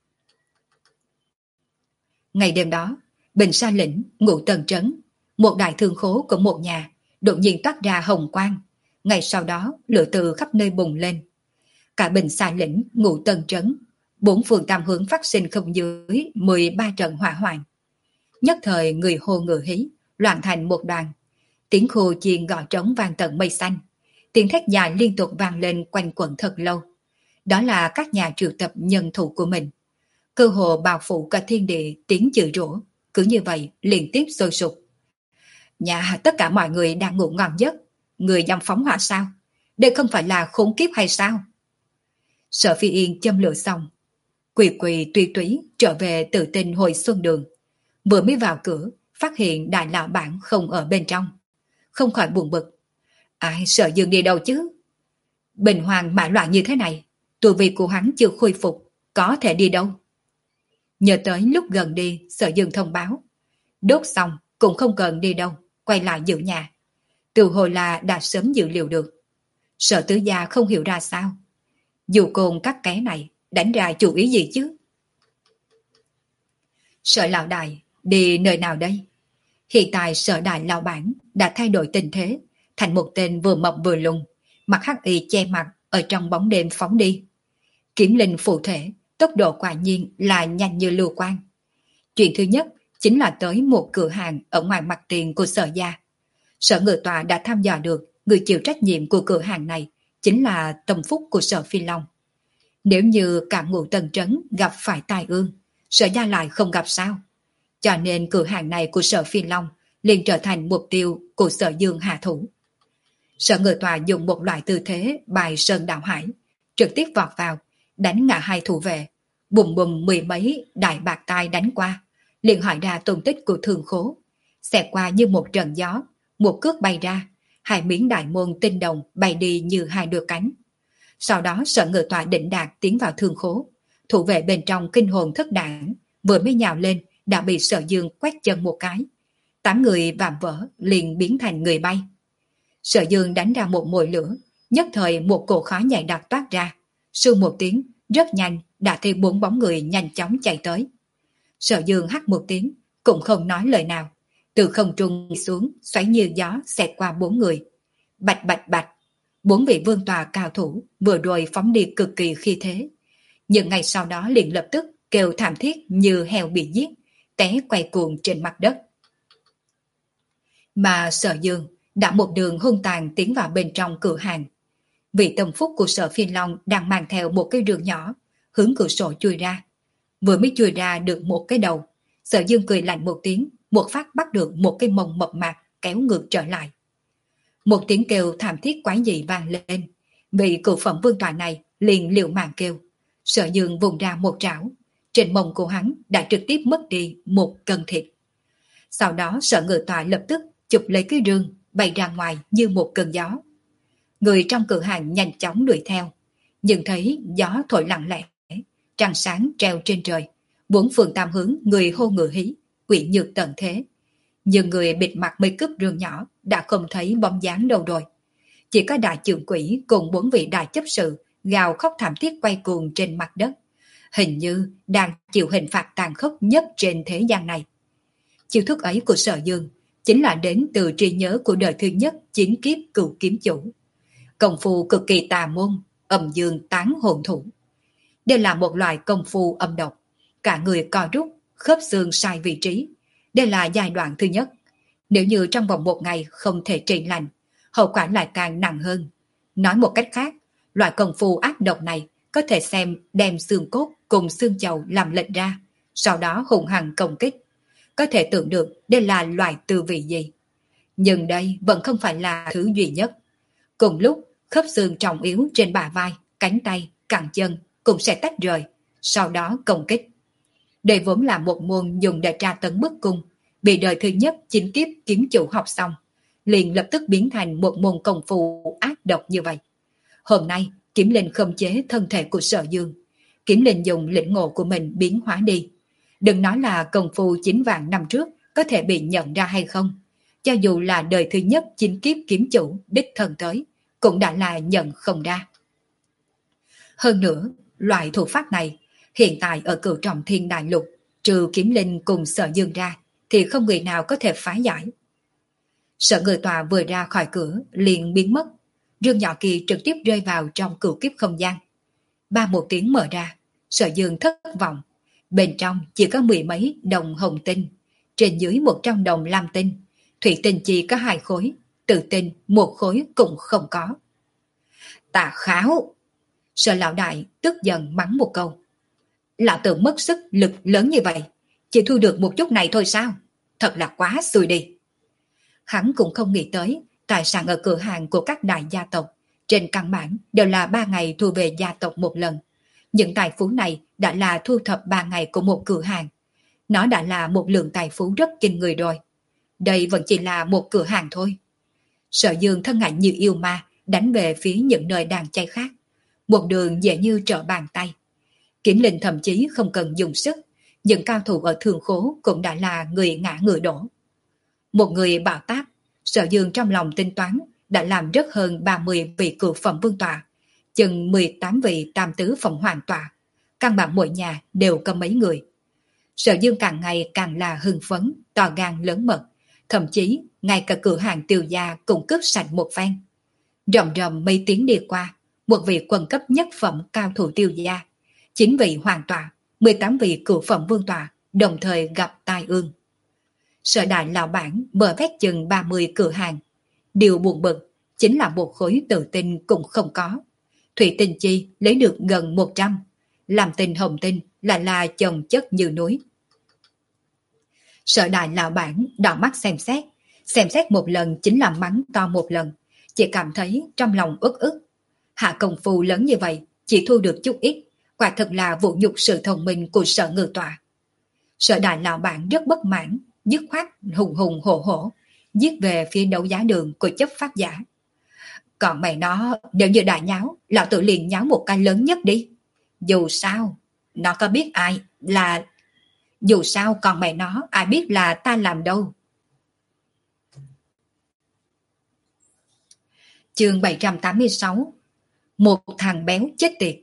Ngày đêm đó, Bình Sa Lĩnh, Ngũ Tần Trấn, một đại thương khố của một nhà, đột nhiên toát ra hồng quang. Ngày sau đó, lửa từ khắp nơi bùng lên. Cả Bình Sa Lĩnh, Ngũ Tần Trấn, bốn phường tam hướng phát sinh không dưới mười ba trận hỏa hoạn. Nhất thời người hô ngựa hí, loạn thành một đoàn. Tiếng khô chiên gõ trống vang tận mây xanh. Tiếng thét dài liên tục vang lên quanh quẩn thật lâu. Đó là các nhà triệu tập nhân thủ của mình. Cơ hồ bao phủ cả thiên địa tiếng chửi rủa, cứ như vậy liên tiếp sôi sục. Nhà tất cả mọi người đang ngủ ngon giấc, người dám phóng hỏa sao? Đây không phải là khốn kiếp hay sao? Sở Phi Yên châm lửa xong, quỳ quỳ tuy túy trở về tự tin hồi xuân đường. Vừa mới vào cửa, phát hiện đại lão bản không ở bên trong. Không khỏi buồn bực. Ai Sở Dương đi đâu chứ? Bình hoàng mã loạn như thế này, tu vi của hắn chưa khôi phục, có thể đi đâu? Nhớ tới lúc gần đi, Sở Dương thông báo. Đốt xong cũng không cần đi đâu, quay lại giữ nhà. Từ hồi là đã sớm dự liệu được. Sở tứ gia không hiểu ra sao. Dù côn các cái này đánh ra chủ ý gì chứ? Sở lão đại đi nơi nào đây? Hiện tại Sở đại lão bản đã thay đổi tình thế, thành một tên vừa mập vừa lùn, mặc hắc y che mặt ở trong bóng đêm phóng đi. Kiếm linh phụ thể, tốc độ quả nhiên là nhanh như lưu quang. Chuyện thứ nhất chính là tới một cửa hàng ở ngoài mặt tiền của Sở gia. Sở Ngự Tọa đã thăm dò được người chịu trách nhiệm của cửa hàng này chính là tâm phúc của Sở Phi Long. Nếu như cả Ngũ Tần Trấn gặp phải tai ương, Sở gia lại không gặp sao? Cho nên cửa hàng này của Sở Phi Long liền trở thành mục tiêu của Sở Dương hạ thủ. Sở Ngự Tọa dùng một loại tư thế bài sơn đảo hải, trực tiếp vọt vào, đánh ngã hai thủ vệ, bùm bùm mười mấy đại bạc tai đánh qua, liền hỏi ra tung tích của thương khố. Xẹt qua như một trận gió, một cước bay ra, hai miếng đại môn tinh đồng bay đi như hai đôi cánh. Sau đó Sở Ngự Tọa đỉnh đạt tiến vào thương khố, thủ vệ bên trong kinh hồn thất đảng, vừa mới nhào lên đã bị Sở Dương quét chân một cái. Tám người vạm vỡ liền biến thành người bay. Sở Dương đánh ra một mồi lửa, nhất thời một cỗ khói nhạy đặc toát ra. Sưu một tiếng, rất nhanh đã thấy bốn bóng người nhanh chóng chạy tới. Sở Dương hắt một tiếng, cũng không nói lời nào. Từ không trung xuống, xoáy như gió xẹt qua bốn người. Bạch bạch bạch, bốn vị vương tòa cao thủ vừa rồi phóng đi cực kỳ khi thế. Nhưng ngày sau đó liền lập tức kêu thảm thiết như heo bị giết, té quay cuồng trên mặt đất. Mà Sở Dương đã một đường hung tàn tiến vào bên trong cửa hàng. Vị tâm phúc của Sở Phi Long đang mang theo một cái rương nhỏ, hướng cửa sổ chui ra. Vừa mới chui ra được một cái đầu, Sở Dương cười lạnh một tiếng, một phát bắt được một cái mông mập mạp kéo ngược trở lại. Một tiếng kêu thảm thiết quái dị vang lên, vị cựu phẩm vương tọa này liền liều mạng kêu. Sở Dương vùng ra một trảo, trên mông của hắn đã trực tiếp mất đi một cân thịt. Sau đó Sở Ngự Tọa lập tức chụp lấy cái rương, bay ra ngoài như một cơn gió. Người trong cửa hàng nhanh chóng đuổi theo, nhưng thấy gió thổi lặng lẽ, trăng sáng treo trên trời, bốn phương tam hướng người hô ngựa hí, quỷ nhược tận thế. Nhưng người bịt mặt mây cướp rương nhỏ đã không thấy bóng dáng đâu rồi. Chỉ có đại trưởng quỷ cùng bốn vị đại chấp sự gào khóc thảm thiết quay cuồng trên mặt đất, hình như đang chịu hình phạt tàn khốc nhất trên thế gian này. Chiêu thức ấy của Sở Dương chính là đến từ trí nhớ của đời thứ nhất chín kiếp cửu kiếm chủ. Công phu cực kỳ tà môn, âm dương tán hồn thủ. Đây là một loại công phu âm độc, cả người co rút, khớp xương sai vị trí. Đây là giai đoạn thứ nhất. Nếu như trong vòng một ngày không thể trị lành, hậu quả lại càng nặng hơn. Nói một cách khác, loại công phu ác độc này có thể xem đem xương cốt cùng xương chầu làm lệnh ra, sau đó hùng hăng công kích. Có thể tưởng được đây là loại tư vị gì. Nhưng đây vẫn không phải là thứ duy nhất. Cùng lúc, khớp xương trọng yếu trên bả vai, cánh tay, cẳng chân cũng sẽ tách rời, sau đó công kích. Đây vốn là một môn dùng để tra tấn bức cung, bị đời thứ nhất chính kiếp kiếm chủ học xong, liền lập tức biến thành một môn công phu ác độc như vậy. Hôm nay, Kiếm Linh khống chế thân thể của Sở Dương. Kiếm Linh dùng lĩnh ngộ của mình biến hóa đi. Đừng nói là công phu chín vạn năm trước có thể bị nhận ra hay không. Cho dù là đời thứ nhất chính kiếp kiếm chủ đích thân tới, cũng đã là nhận không ra. Hơn nữa, loại thủ pháp này, hiện tại ở Cửu Trọng Thiên Đại Lục, trừ Kiếm Linh cùng Sở Dương ra, thì không người nào có thể phá giải. Sở Người Tòa vừa ra khỏi cửa, liền biến mất. Dương nhỏ kia trực tiếp rơi vào trong cửu kiếp không gian. Ba một tiếng mở ra, Sở Dương thất vọng. Bên trong chỉ có mười mấy đồng hồng tinh, trên dưới một trăm đồng lam tinh, thủy tinh chỉ có hai khối, tự tinh một khối cũng không có. Tà kháo! Sở lão đại tức giận mắng một câu. Lão tử mất sức lực lớn như vậy, chỉ thu được một chút này thôi sao? Thật là quá xui đi. Hắn cũng không nghĩ tới, tài sản ở cửa hàng của các đại gia tộc, trên căn bản đều là ba ngày thu về gia tộc một lần. Những tài phú này đã là thu thập ba ngày của một cửa hàng. Nó đã là một lượng tài phú rất kinh người rồi. Đây vẫn chỉ là một cửa hàng thôi. Sở Dương thân ảnh như yêu ma, đánh về phía những nơi đang cháy khác. Một đường dễ như trở bàn tay. Kiếm Linh thậm chí không cần dùng sức, những cao thủ ở Thường Khố cũng đã là người ngã người đổ. Một người bạo táp, Sở Dương trong lòng tính toán đã làm rất hơn ba mươi vị cửu phẩm vương tọa, chừng mười tám vị tam tứ phẩm hoàng tọa, căn bản mỗi nhà đều có mấy người. Sở Dương càng ngày càng là hưng phấn, to gan lớn mật, thậm chí ngay cả cửa hàng Tiêu gia cũng cướp sạch một phen. Rầm rầm mấy tiếng đi qua, một vị quần cấp nhất phẩm cao thủ Tiêu gia, chín vị hoàng tọa, mười tám vị cửu phẩm vương tọa đồng thời gặp tai ương. Sở đại lão bản mở vét chừng ba mươi cửa hàng. Điều buồn bực chính là một khối tự tinh cũng không có. Thủy tinh chi lấy được gần một trăm, làm tinh hồng tinh lại là chồng chất như núi. Sở đại lão bản đỏ mắt xem xét, xem xét một lần chính là mắng to một lần, chỉ cảm thấy trong lòng ức ức. Hạ công phu lớn như vậy, chỉ thu được chút ít, quả thật là vũ nhục sự thông minh của Sở Ngự Tọa. Sở đại lão bản rất bất mãn, dứt khoát hùng hùng hổ hổ, giết về phía đấu giá đường của chấp pháp giả. Còn mày nó, nếu như đại nháo, lão tự liền nháo một cái lớn nhất đi. Dù sao, nó có biết ai là... Dù sao còn mày nó, ai biết là ta làm đâu. Chương bảy trăm tám mươi sáu. Một thằng béo chết tiệt.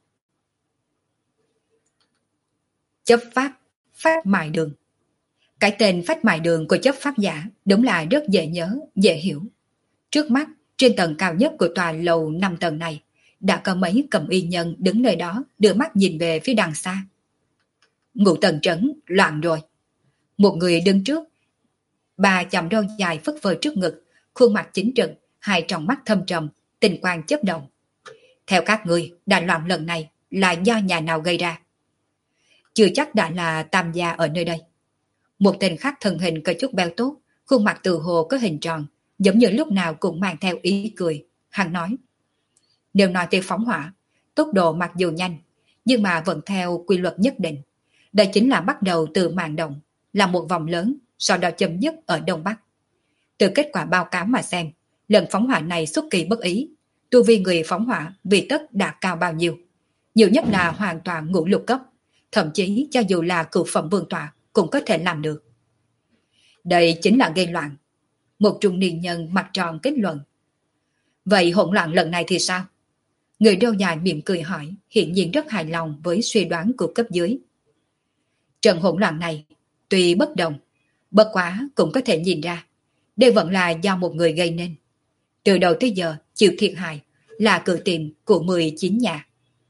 Chấp pháp, phát mại đường. Cái tên phát mại đường của chấp pháp giả đúng là rất dễ nhớ, dễ hiểu. Trước mắt, trên tầng cao nhất của tòa lầu năm tầng này, đã có mấy cầm y nhân đứng nơi đó đưa mắt nhìn về phía đằng xa. Ngũ tầng trấn, loạn rồi. Một người đứng trước, bà chầm râu dài phất phơ trước ngực, khuôn mặt chính trực, hai tròng mắt thâm trầm, tình quang chớp động. Theo các người, đại loạn lần này là do nhà nào gây ra? Chưa chắc đã là tam gia ở nơi đây. Một tên khác thân hình có chút béo tốt, khuôn mặt từ hồ có hình tròn, giống như lúc nào cũng mang theo ý cười. Hắn nói, nếu nói tới phóng hỏa, tốc độ mặc dù nhanh, nhưng mà vẫn theo quy luật nhất định. Đây chính là bắt đầu từ màn động, là một vòng lớn, sau đó chấm dứt ở Đông Bắc. Từ kết quả báo cáo mà xem, lần phóng hỏa này xuất kỳ bất ý, tu vi người phóng hỏa vì tất đã cao bao nhiêu. Nhiều nhất là hoàn toàn ngũ lục cấp, thậm chí cho dù là cửu phẩm vương tọa cũng có thể làm được. Đây chính là gây loạn. Một trung niên nhân mặt tròn kết luận. Vậy hỗn loạn lần này thì sao? Người râu dài mỉm cười hỏi, hiện nhiên rất hài lòng với suy đoán của cấp dưới. Trận hỗn loạn này, tuy bất đồng, bất quá cũng có thể nhìn ra, đây vẫn là do một người gây nên. Từ đầu tới giờ, chịu thiệt hại là cử tiền của mười chín nhà.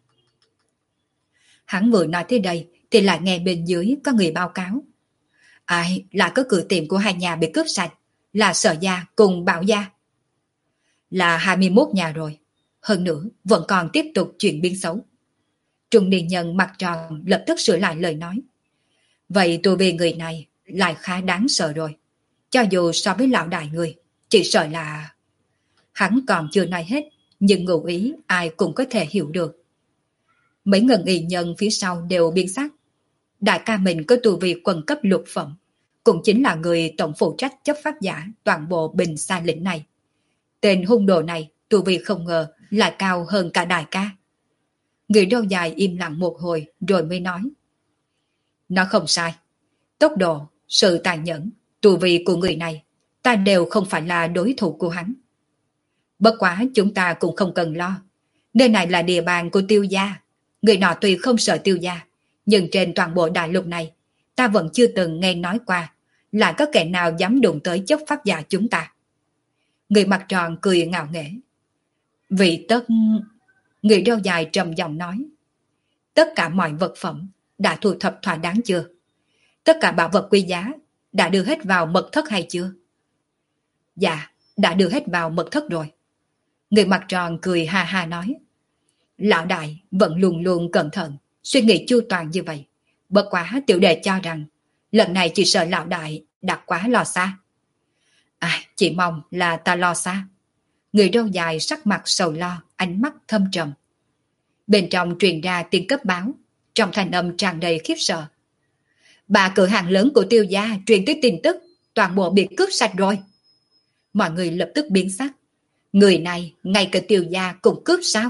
Hắn vừa nói tới đây, thì lại nghe bên dưới có người báo cáo. Ai là có cửa tiệm của hai nhà bị cướp sạch, là Sở gia cùng Bảo gia. Là hai mươi mốt nhà rồi. Hơn nữa vẫn còn tiếp tục chuyển biến xấu. Trung niên nhân mặt tròn lập tức sửa lại lời nói. Vậy tôi về người này lại khá đáng sợ rồi. Cho dù so với lão đại người, chỉ sợ là... Hắn còn chưa nói hết, nhưng ngụ ý ai cũng có thể hiểu được. Mấy ngân y nhân phía sau đều biến sắc. Đại ca mình có tu vi quân cấp lục phẩm, cũng chính là người tổng phụ trách chấp pháp giả toàn bộ Bình Sa lĩnh này. Tên hung đồ này tu vi không ngờ lại cao hơn cả đại ca. Người đau dài im lặng một hồi rồi mới nói. Nó không sai. Tốc độ, sự tàn nhẫn, tu vi của người này, ta đều không phải là đối thủ của hắn. Bất quá chúng ta cũng không cần lo. Nơi này là địa bàn của Tiêu gia. Người nọ tuy không sợ Tiêu gia, nhưng trên toàn bộ đại lục này, ta vẫn chưa từng nghe nói qua lại có kẻ nào dám đụng tới chấp pháp giả chúng ta. Người mặt tròn cười ngạo nghễ. Vì tất... Người râu dài trầm giọng nói. Tất cả mọi vật phẩm đã thu thập thỏa đáng chưa? Tất cả bảo vật quý giá đã đưa hết vào mật thất hay chưa? Dạ, đã đưa hết vào mật thất rồi. Người mặt tròn cười ha ha nói. Lão đại vẫn luôn luôn cẩn thận, suy nghĩ chu toàn như vậy. Bất quá tiểu đệ cho rằng lần này chỉ sợ lão đại đặt quá lo xa. À, chỉ mong là ta lo xa. Người râu dài sắc mặt sầu lo, ánh mắt thâm trầm. Bên trong truyền ra tiếng cấp báo, trong thanh âm tràn đầy khiếp sợ. Bà cửa hàng lớn của Tiêu gia truyền tới tin tức, toàn bộ bị cướp sạch rồi. Mọi người lập tức biến sắc. Người này ngay cả Tiêu gia cũng cướp sao?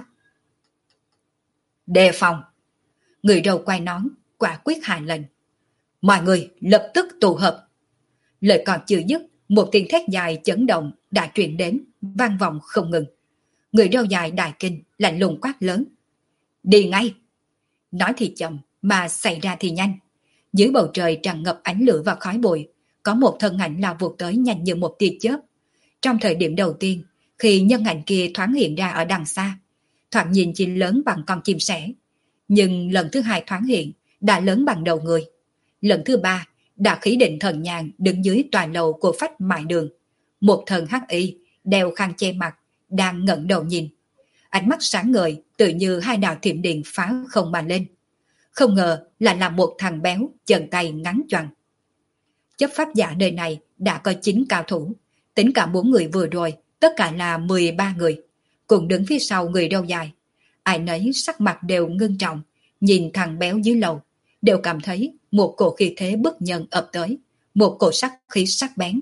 Đề phòng. Người đầu quay nón, quả quyết hạ lệnh. Mọi người lập tức tụ hợp. Lời còn chưa dứt, một tiếng thét dài chấn động đã truyền đến, vang vọng không ngừng. Người râu dài đại kinh, lạnh lùng quát lớn. Đi ngay! Nói thì chậm, mà xảy ra thì nhanh. Dưới bầu trời tràn ngập ánh lửa và khói bụi, có một thân ảnh lao vụt tới nhanh như một tia chớp. Trong thời điểm đầu tiên, khi nhân ảnh kia thoáng hiện ra ở đằng xa, thoạt nhìn chỉ lớn bằng con chim sẻ. Nhưng lần thứ hai thoáng hiện, đã lớn bằng đầu người. Lần thứ ba, đã khí định thần nhàn đứng dưới tòa lầu của phách mại đường. Một thần hắc y, đeo khăn che mặt, đang ngẩng đầu nhìn. Ánh mắt sáng ngời, tự như hai đạo thiểm điện phá không mà lên. Không ngờ là là một thằng béo, chân tay ngắn choàng. Chấp pháp giả nơi này đã có chín cao thủ, tính cả bốn người vừa rồi, tất cả là mười ba người, cùng đứng phía sau người râu dài. Ai nấy sắc mặt đều ngưng trọng, nhìn thằng béo dưới lầu, đều cảm thấy một cổ khí thế bức nhân ập tới, một cổ sắc khí sắc bén.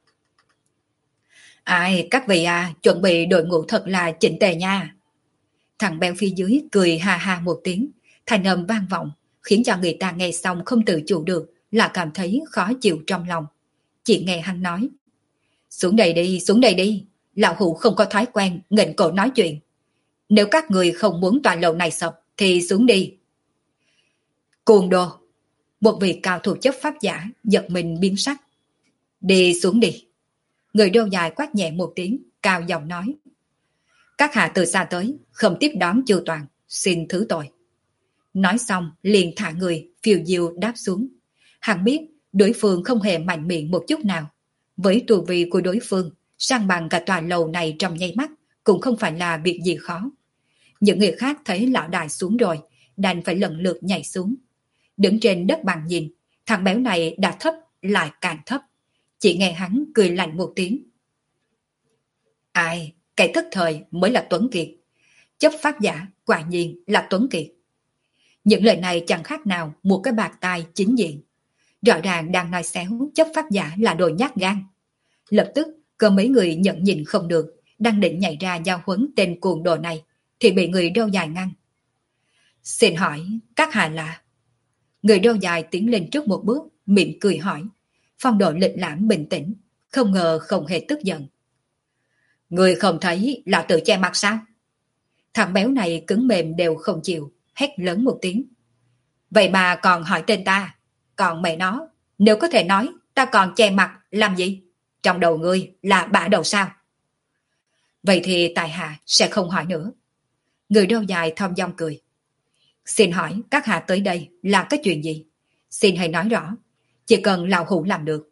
Ai, các vị à, chuẩn bị đội ngũ thật là chỉnh tề nha. Thằng béo phía dưới cười ha ha một tiếng, thanh âm vang vọng, khiến cho người ta nghe xong không tự chủ được, là cảm thấy khó chịu trong lòng. Chỉ nghe hắn nói. Xuống đây đi, xuống đây đi, lão hủ không có thói quen nghênh cổ nói chuyện. Nếu các người không muốn tòa lầu này sập, thì xuống đi. Cuồng đồ! Một vị cao thủ chấp pháp giả giật mình biến sắc. Đi xuống đi. Người đeo dài quát nhẹ một tiếng, cao giọng nói. Các hạ từ xa tới, không tiếp đón Chu Toàn, xin thứ tội. Nói xong, liền thả người, phiêu diêu đáp xuống. Hắn biết, đối phương không hề mạnh miệng một chút nào. Với tu vi của đối phương, sang bằng cả tòa lầu này trong nháy mắt, cũng không phải là việc gì khó. Những người khác thấy lão đại xuống rồi, đành phải lần lượt nhảy xuống. Đứng trên đất bằng nhìn, thằng béo này đã thấp, lại càng thấp. Chỉ nghe hắn cười lạnh một tiếng. Ai, kẻ thất thời mới là Tuấn Kiệt. Chấp pháp giả quả nhiên là Tuấn Kiệt. Những lời này chẳng khác nào một cái bạt tai chính diện. Rõ ràng đang nói xéo chấp pháp giả là đồ nhát gan. Lập tức có mấy người nhận nhìn không được, đang định nhảy ra giao huấn tên cuồng đồ này, thì bị người râu dài ngăn. Xin hỏi, các hạ là... Người râu dài tiến lên trước một bước, mỉm cười hỏi. Phong độ lịch lãm bình tĩnh, không ngờ không hề tức giận. Người không thấy là tự che mặt sao? Thằng béo này cứng mềm đều không chịu, hét lớn một tiếng. Vậy mà còn hỏi tên ta, còn mẹ nó, nếu có thể nói, ta còn che mặt làm gì? Trong đầu ngươi là bả đầu sao? Vậy thì tại hạ sẽ không hỏi nữa. Người râu dài thong dong cười. Xin hỏi các hạ tới đây là cái chuyện gì? Xin hãy nói rõ. Chỉ cần lão hủ làm được,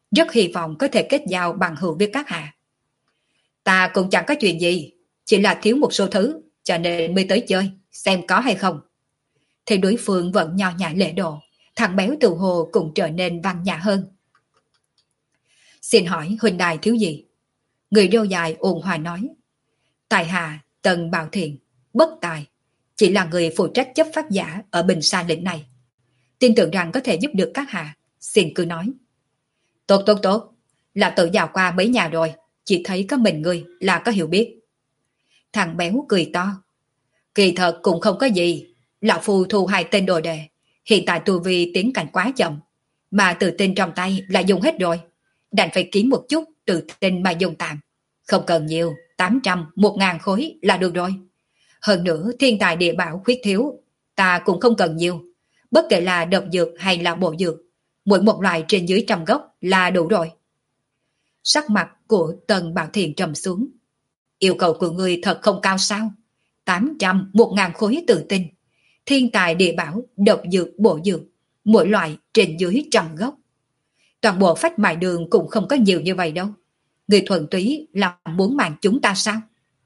Rất hy vọng có thể kết giao bằng hữu với các hạ. Ta cũng chẳng có chuyện gì, chỉ là thiếu một số thứ, cho nên mới tới chơi, xem có hay không. Thì đối phương vẫn nho nhã lễ độ, thằng béo từ hồ cũng trở nên văn nhã hơn. Xin hỏi huynh đài thiếu gì? Người râu dài ôn hòa nói. Tài hạ Tần Bảo Thiện, bất tài, chỉ là người phụ trách chấp pháp giả ở Bình Sa lĩnh này. Tin tưởng rằng có thể giúp được các hạ, xin cứ nói. Tốt tốt tốt, là tự dạo qua mấy nhà rồi, chỉ thấy có mình ngươi là có hiểu biết. Thằng béo cười to. Kỳ thật cũng không có gì, lão phu thu hai tên đồ đệ, hiện tại tu vi tiến cảnh quá chậm, mà tự tin trong tay là dùng hết rồi, đành phải kiếm một chút tự tin mà dùng tạm. Không cần nhiều, tám trăm, một ngàn khối là được rồi. Hơn nữa thiên tài địa bảo khuyết thiếu, ta cũng không cần nhiều, bất kể là độc dược hay là bộ dược, mỗi một loại trên dưới trăm gốc là đủ rồi. Sắc mặt của Tần Bảo Thiện trầm xuống. Yêu cầu của người thật không cao sao? Tám trăm, một ngàn khối tự tin, thiên tài địa bảo, độc dược, bộ dược, mỗi loại trên dưới trăm gốc. Toàn bộ phách mại đường cũng không có nhiều như vậy đâu. Người thuần túy là muốn mạng chúng ta sao?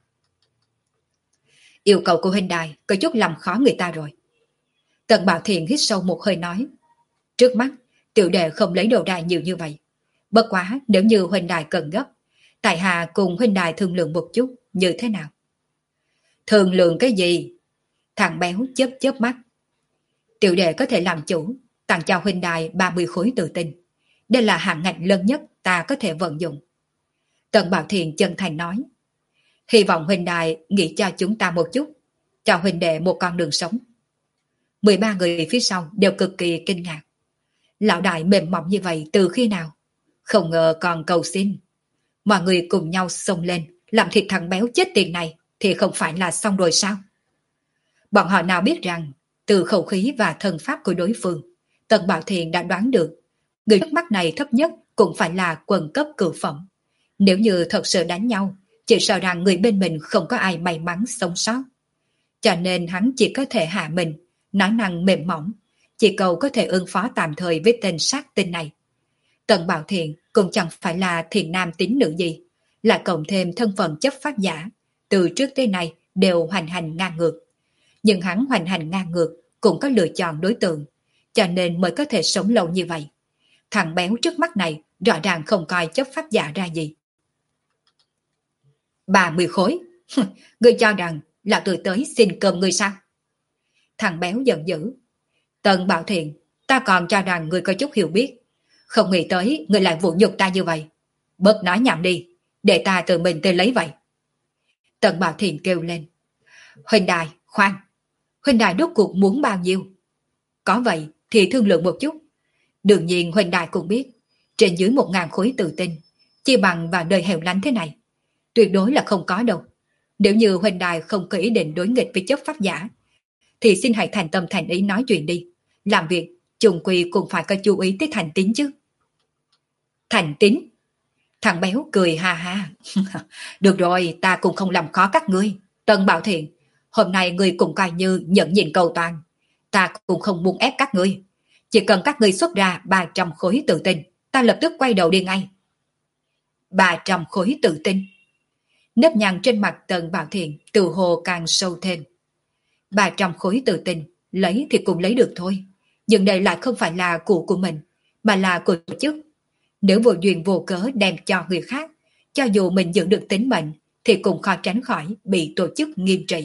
Yêu cầu của huynh đài có chút làm khó người ta rồi. Tần Bảo Thiện hít sâu một hơi nói. Trước mắt, tiểu đệ không lấy đồ đài nhiều như vậy. Bất quá nếu như huynh đài cần gấp, tại hạ cùng huynh đài thương lượng một chút như thế nào? Thương lượng cái gì? Thằng béo chớp chớp mắt. Tiểu đệ có thể làm chủ, tặng cho huynh đài ba mươi khối tự tin. Đây là hạng ngạch lớn nhất ta có thể vận dụng. Tần Bảo Thiện chân thành nói. Hy vọng huynh đài nghĩ cho chúng ta một chút, cho huynh đệ một con đường sống. mười ba người phía sau đều cực kỳ kinh ngạc. Lão đại mềm mỏng như vậy từ khi nào? Không ngờ còn cầu xin. Mọi người cùng nhau xông lên, làm thịt thằng béo chết tiệt này thì không phải là xong rồi sao? Bọn họ nào biết rằng, từ khẩu khí và thân pháp của đối phương, Tần Bảo Thiện đã đoán được, người trước mắt này thấp nhất cũng phải là quần cấp cửu phẩm. Nếu như thật sự đánh nhau, chỉ sợ rằng người bên mình không có ai may mắn sống sót. Cho nên hắn chỉ có thể hạ mình, nói năng mềm mỏng, chỉ cầu có thể ứng phó tạm thời với tên sát tinh này. Tần Bảo Thiện cũng chẳng phải là thiện nam tín nữ gì, lại cộng thêm thân phận chấp pháp giả, từ trước tới nay đều hoành hành ngang ngược. Nhưng hắn hoành hành ngang ngược cũng có lựa chọn đối tượng, cho nên mới có thể sống lâu như vậy. Thằng béo trước mắt này rõ ràng không coi chấp pháp giả ra gì. Ba mươi khối? Ngươi cho rằng là tôi tới xin cơm ngươi sao? Thằng béo giận dữ. Tần Bảo Thiện, ta còn cho rằng ngươi có chút hiểu biết. Không nghĩ tới ngươi lại vũ nhục ta như vậy. Bớt nói nhảm đi, để ta tự mình tới lấy vậy. Tần Bảo Thiện kêu lên. Huynh đài, khoan. Huynh đài đốt cuộc muốn bao nhiêu? Có vậy thì thương lượng một chút. Đương nhiên huynh đài cũng biết, trên dưới một ngàn khối tự tin, chi bằng vào nơi hẻo lánh thế này. Tuyệt đối là không có đâu. Nếu như huynh đài không có ý định đối nghịch với chấp pháp giả, thì xin hãy thành tâm thành ý nói chuyện đi. Làm việc, chung quy cũng phải có chú ý tới thành tín chứ. Thành tín? Thằng béo cười ha ha. Được rồi, ta cũng không làm khó các ngươi. Tần Bảo Thiện, hôm nay ngươi cũng coi như nhận nhìn cầu toàn. Ta cũng không muốn ép các ngươi. Chỉ cần các ngươi xuất ra ba trăm khối tự tin, ta lập tức quay đầu đi ngay. ba trăm khối tự tin? Nếp nhăn trên mặt Tần Bảo Thiện từ hồ càng sâu thêm. ba trăm khối tự tin, lấy thì cũng lấy được thôi. Nhưng đây lại không phải là của của mình, mà là của tổ chức. Nếu vô duyên vô cớ đem cho người khác, cho dù mình giữ được tính mệnh, thì cũng khó tránh khỏi bị tổ chức nghiêm trị.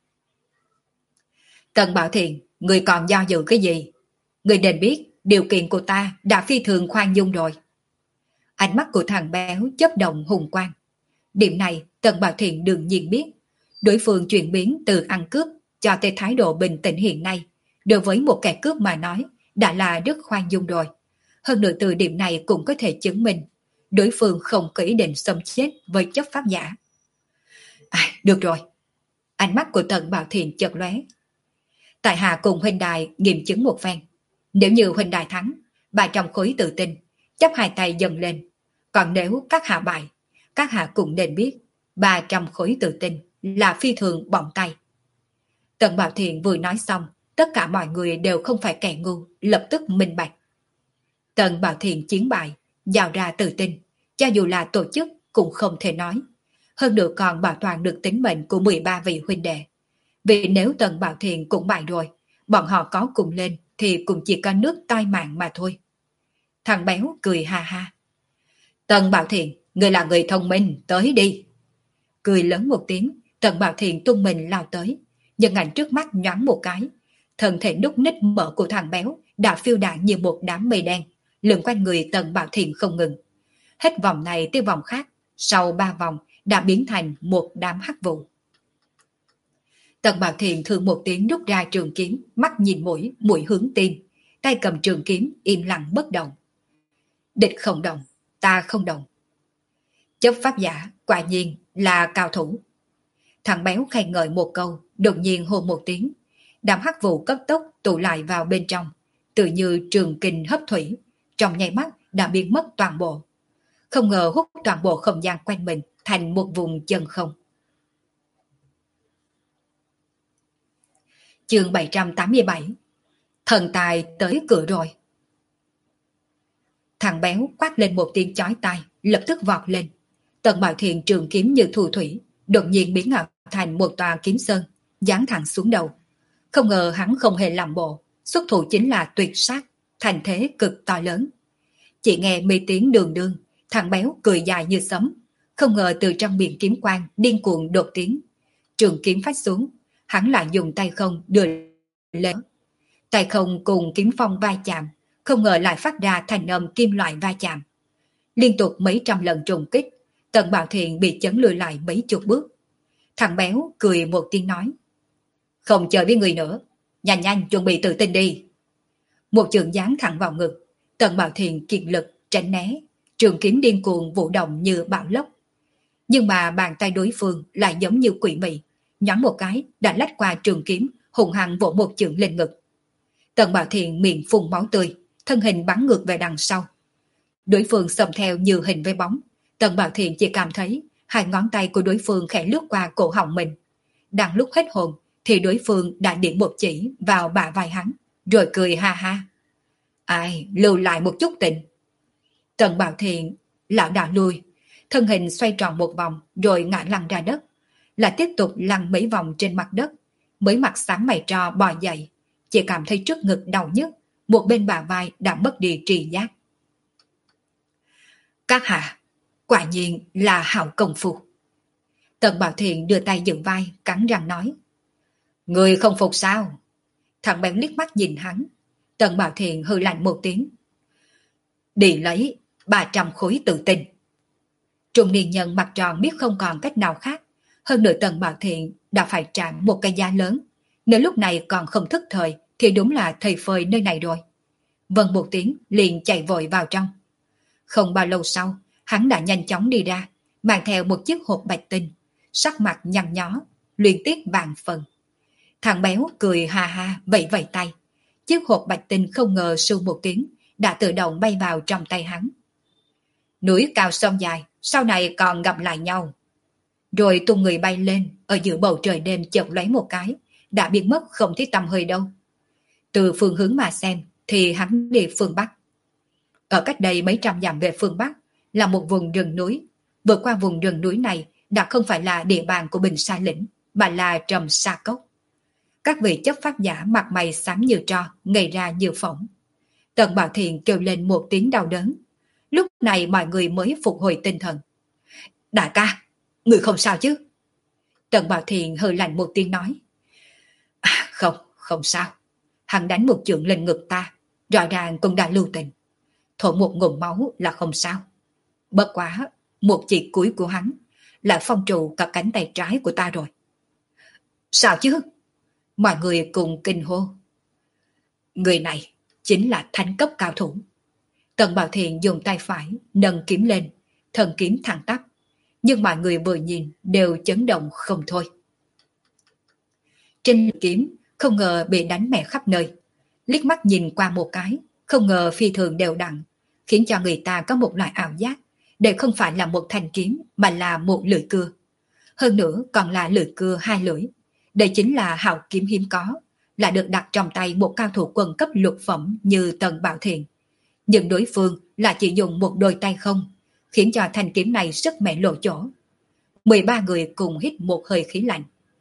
Tần Bảo Thiện, người còn do dự cái gì? Người nên biết điều kiện của ta đã phi thường khoan dung rồi. Ánh mắt của thằng béo chớp động hùng quang. Điểm này Tần Bảo Thiện đương nhiên biết. Đối phương chuyển biến từ ăn cướp cho tới thái độ bình tĩnh hiện nay, đối với một kẻ cướp mà nói, đã là rất khoan dung rồi. Hơn nữa từ điểm này cũng có thể chứng minh đối phương không có ý định xâm chết với chấp pháp giả. À, được rồi. Ánh mắt của Tần Bảo Thiện chợt lóe. Tại hạ cùng huynh đài nghiệm chứng một phen. Nếu như huynh đài thắng, ba trăm khối tự tin, chắp hai tay dâng lên. Còn nếu các hạ bại, các hạ cũng nên biết ba trăm khối tự tin là phi thường bỏng tay. Tần Bảo Thiện vừa nói xong, tất cả mọi người đều không phải kẻ ngu, lập tức minh bạch. Tần Bảo Thiện chiến bại, giao ra tự tin, cho dù là tổ chức cũng không thể nói. Hơn nữa còn bảo toàn được tính mệnh của mười ba vị huynh đệ. Vì nếu Tần Bảo Thiện cũng bại rồi, bọn họ có cùng lên thì cũng chỉ có nước tai mạng mà thôi. Thằng béo cười ha ha. Tần Bảo Thiện, người là người thông minh, tới đi. Cười lớn một tiếng, Tần Bảo Thiện tung mình lao tới, nhưng ảnh trước mắt nhoáng một cái. Thân thể núc ních mở của thằng béo đã phiêu đạn như một đám mây đen, lượn quanh người Tần Bảo Thiện không ngừng. Hết vòng này tới vòng khác, sau ba vòng đã biến thành một đám hắc vụ. Tần Bảo Thiện thương một tiếng rút ra trường kiếm, mắt nhìn mũi, mũi hướng tim, tay cầm trường kiếm im lặng bất động. Địch không động, ta không động. Chấp pháp giả quả nhiên là cao thủ. Thằng béo khen ngợi một câu, đột nhiên hô một tiếng, đám hắc vụ cấp tốc tụ lại vào bên trong, tự như trường kình hấp thủy, trong nháy mắt đã biến mất toàn bộ. Không ngờ hút toàn bộ không gian quanh mình thành một vùng chân không. Chương bảy trăm tám mươi bảy. Thần tài tới cửa rồi. Thằng béo quát lên một tiếng chói tai, lập tức vọt lên. Tần Bảo Thiện trường kiếm như thu thủy, đột nhiên biến ảo thành một tòa kiếm sơn, giáng thẳng xuống đầu. Không ngờ hắn không hề làm bộ, xuất thủ chính là tuyệt sát, thành thế cực to lớn. Chỉ nghe mấy tiếng đường đương, thằng béo cười dài như sấm, không ngờ từ trong miệng kiếm quang điên cuồng đột tiến. Trường kiếm phách xuống, hắn lại dùng tay không đưa lên. Tay không cùng kiếm phong va chạm, không ngờ lại phát ra thành âm kim loại va chạm. Liên tục mấy trăm lần trùng kích, Tần Bảo Thiện bị chấn lùi lại mấy chục bước. Thằng béo cười một tiếng nói, không chơi với người nữa, nhanh nhanh chuẩn bị tự tin đi. Một trường giáng thẳng vào ngực, Tần Bảo Thiện kiệt lực tránh né, trường kiếm điên cuồng vũ động như bão lốc. Nhưng mà bàn tay đối phương lại giống như quỷ mị, nhón một cái đã lách qua trường kiếm, hùng hăng vỗ một chưởng lên ngực. Tần Bảo Thiện miệng phun máu tươi, thân hình bắn ngược về đằng sau. Đối phương xông theo như hình với bóng, Tần Bảo Thiện chỉ cảm thấy hai ngón tay của đối phương khẽ lướt qua cổ họng mình. Đang lúc hết hồn thì đối phương đã điểm một chỉ vào bả vai hắn, rồi cười ha ha. Ai, lưu lại một chút tình. Tần Bảo Thiện lảo đảo lui, thân hình xoay tròn một vòng rồi ngã lăn ra đất, lại tiếp tục lăn mấy vòng trên mặt đất, mới mặt xám mày tro bò dậy, chỉ cảm thấy trước ngực đau nhức, một bên bả vai đã mất đi tri giác. Các hạ, quả nhiên là hảo công phu. Tần Bảo Thiện đưa tay dựng vai, cắn răng nói. Người không phục sao? Thằng béo liếc mắt nhìn hắn. Tần Bảo Thiện hừ lạnh một tiếng. Đi lấy ba trăm khối tự tin. Trung niên nhân mặt tròn biết không còn cách nào khác. Hơn nữa Tần Bảo Thiện đã phải trả một cái giá lớn. Nếu lúc này còn không thức thời thì đúng là thầy phơi nơi này rồi. Vâng một tiếng liền chạy vội vào trong. Không bao lâu sau, hắn đã nhanh chóng đi ra, mang theo một chiếc hộp bạch tinh, sắc mặt nhăn nhó, liên tiếp vàng phần. Thằng béo cười ha ha vẫy vẫy tay. Chiếc hộp bạch tinh không ngờ su một tiếng, đã tự động bay vào trong tay hắn. Núi cao sông dài, sau này còn gặp lại nhau. Rồi tung người bay lên, ở giữa bầu trời đêm chợt lóe một cái, đã biến mất không thấy tăm hơi đâu. Từ phương hướng mà xem, thì hắn đi phương Bắc. Ở cách đây mấy trăm dặm về phương Bắc, là một vùng rừng núi. Vượt qua vùng rừng núi này đã không phải là địa bàn của Bình Sa Lĩnh, mà là Trầm Sa Cốc. Các vị chấp pháp giả mặt mày xám như tro, ngây ra như phỏng. Tần Bảo Thiện kêu lên một tiếng đau đớn. Lúc này mọi người mới phục hồi tinh thần. Đại ca, người không sao chứ? Tần Bảo Thiện hơi lạnh một tiếng nói. À, không, không sao. Hắn đánh một chưởng lên ngực ta, rõ ràng cũng đã lưu tình. Thổ một ngụm máu là không sao. Bất quá, một chỉ cuối của hắn lại phong trụ cả cánh tay trái của ta rồi. Sao chứ? Mọi người cùng kinh hô. Người này chính là thánh cấp cao thủ. Tần Bảo Thiện dùng tay phải nâng kiếm lên, thần kiếm thẳng tắp. Nhưng mọi người vừa nhìn đều chấn động không thôi. Trên kiếm không ngờ bị đánh mẹ khắp nơi. Liếc mắt nhìn qua một cái, không ngờ phi thường đều đặn, khiến cho người ta có một loại ảo giác. Đây không phải là một thanh kiếm mà là một lưỡi cưa. Hơn nữa còn là lưỡi cưa hai lưỡi. Đây chính là hào kiếm hiếm có, lại được đặt trong tay một cao thủ quân cấp lục phẩm như Tần Bảo Thiện. nhưng đối phương là chỉ dùng một đôi tay không, khiến cho thanh kiếm này sức mẻ lộ chỗ. mười ba người cùng hít một hơi khí lạnh.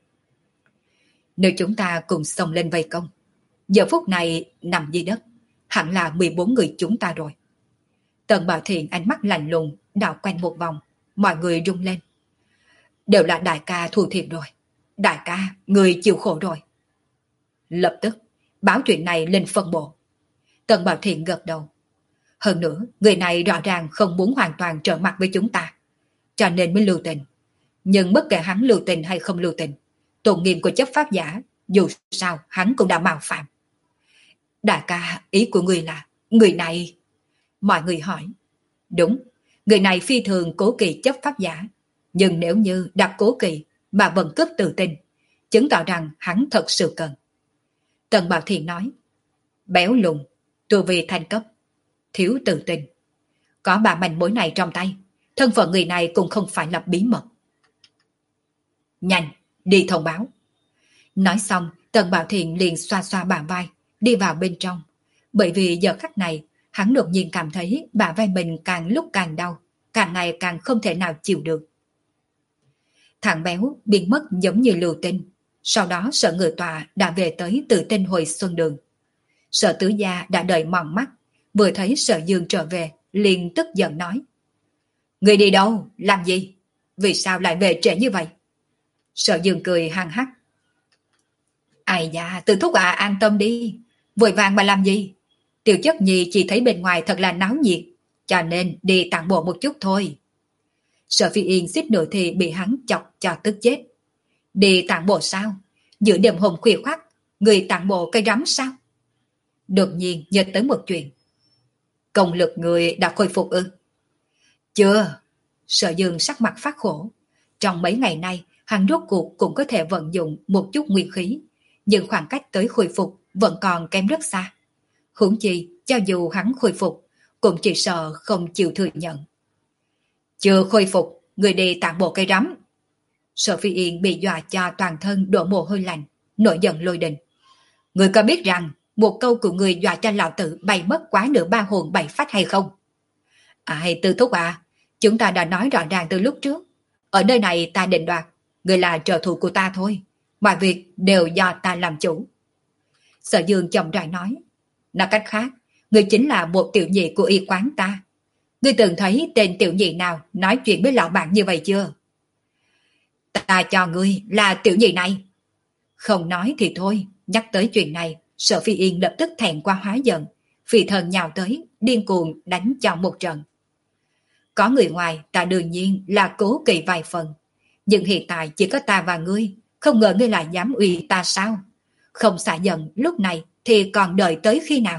Nếu chúng ta cùng xông lên vây công, giờ phút này nằm dưới đất, hẳn là mười bốn người chúng ta rồi. Tần Bảo Thiện ánh mắt lạnh lùng, đảo quanh một vòng, mọi người rung lên. Đều là đại ca thua thiệt rồi. Đại ca, người chịu khổ rồi. Lập tức, báo chuyện này lên phân bộ. Tần Bảo Thiện gật đầu. Hơn nữa, người này rõ ràng không muốn hoàn toàn trở mặt với chúng ta, cho nên mới lưu tình. Nhưng bất kể hắn lưu tình hay không lưu tình, tôn nghiêm của chấp pháp giả, dù sao hắn cũng đã mạo phạm. Đại ca, ý của người là, người này... Mọi người hỏi. Đúng, người này phi thường cố kỵ chấp pháp giả, nhưng nếu như đặt cố kỵ mà vẫn cướp tự tin, chứng tỏ rằng hắn thật sự cần. Tần Bảo Thiện nói, béo lùn, tu vi thanh cấp, thiếu tự tin. Có ba manh mối này trong tay, thân phận người này cũng không phải là bí mật. Nhanh, đi thông báo. Nói xong, Tần Bảo Thiện liền xoa xoa bả vai, đi vào bên trong. Bởi vì giờ khắc này, hắn đột nhiên cảm thấy bả vai mình càng lúc càng đau, càng ngày càng không thể nào chịu được. Thằng béo biến mất giống như lưu tinh. Sau đó Sở Ngự Tọa đã về tới Tự Tinh Hồi Xuân Đường. Sở Tứ Gia đã đợi mòn mắt, vừa thấy Sở Dương trở về, liền tức giận nói. Người đi đâu? Làm gì? Vì sao lại về trễ như vậy? Sở Dương cười hăng hắc. Ai da, Từ thúc à, an tâm đi. Vội vàng mà làm gì? Tiểu Chất Nhi chỉ thấy bên ngoài thật là náo nhiệt, cho nên đi tản bộ một chút thôi. Sở Phi Yên suýt nữa thì bị hắn chọc cho tức chết. Đi tản bộ sao? Giữa đêm hôm khuya khoắt, người tản bộ cây rắm sao? Đột nhiên nhớ tới một chuyện. Công lực người đã khôi phục ư? Chưa. Sở Dương sắc mặt phát khổ. Trong mấy ngày nay, hắn rốt cuộc cũng có thể vận dụng một chút nguyên khí, nhưng khoảng cách tới khôi phục vẫn còn kém rất xa. Huống chi, cho dù hắn khôi phục, cũng chỉ sợ không chịu thừa nhận. Chưa khôi phục, người đi tản bộ cây rắm. Sở Phi Yên bị dọa cho toàn thân đổ mồ hôi lạnh, nổi giận lôi đình. Người có biết rằng một câu của người dọa cho lão tử bay mất quá nửa ba hồn bảy phách hay không? Ai, Tư thúc à, chúng ta đã nói rõ ràng từ lúc trước. Ở nơi này ta định đoạt, người là trợ thủ của ta thôi. Mọi việc đều do ta làm chủ. Sở Dương chậm rãi nói. Nói cách khác, người chính là một tiểu nhị của y quán ta. Ngươi từng thấy tên tiểu nhị nào nói chuyện với lão bạn như vậy chưa? Ta cho ngươi là tiểu nhị này. Không nói thì thôi, nhắc tới chuyện này, Sở Phi Yên lập tức thẹn qua hóa giận, phi thần nhào tới, điên cuồng đánh cho một trận. Có người ngoài ta đương nhiên là cố kỵ vài phần, nhưng hiện tại chỉ có ta và ngươi, không ngờ ngươi lại dám uy ta sao? Không xả giận lúc này thì còn đợi tới khi nào?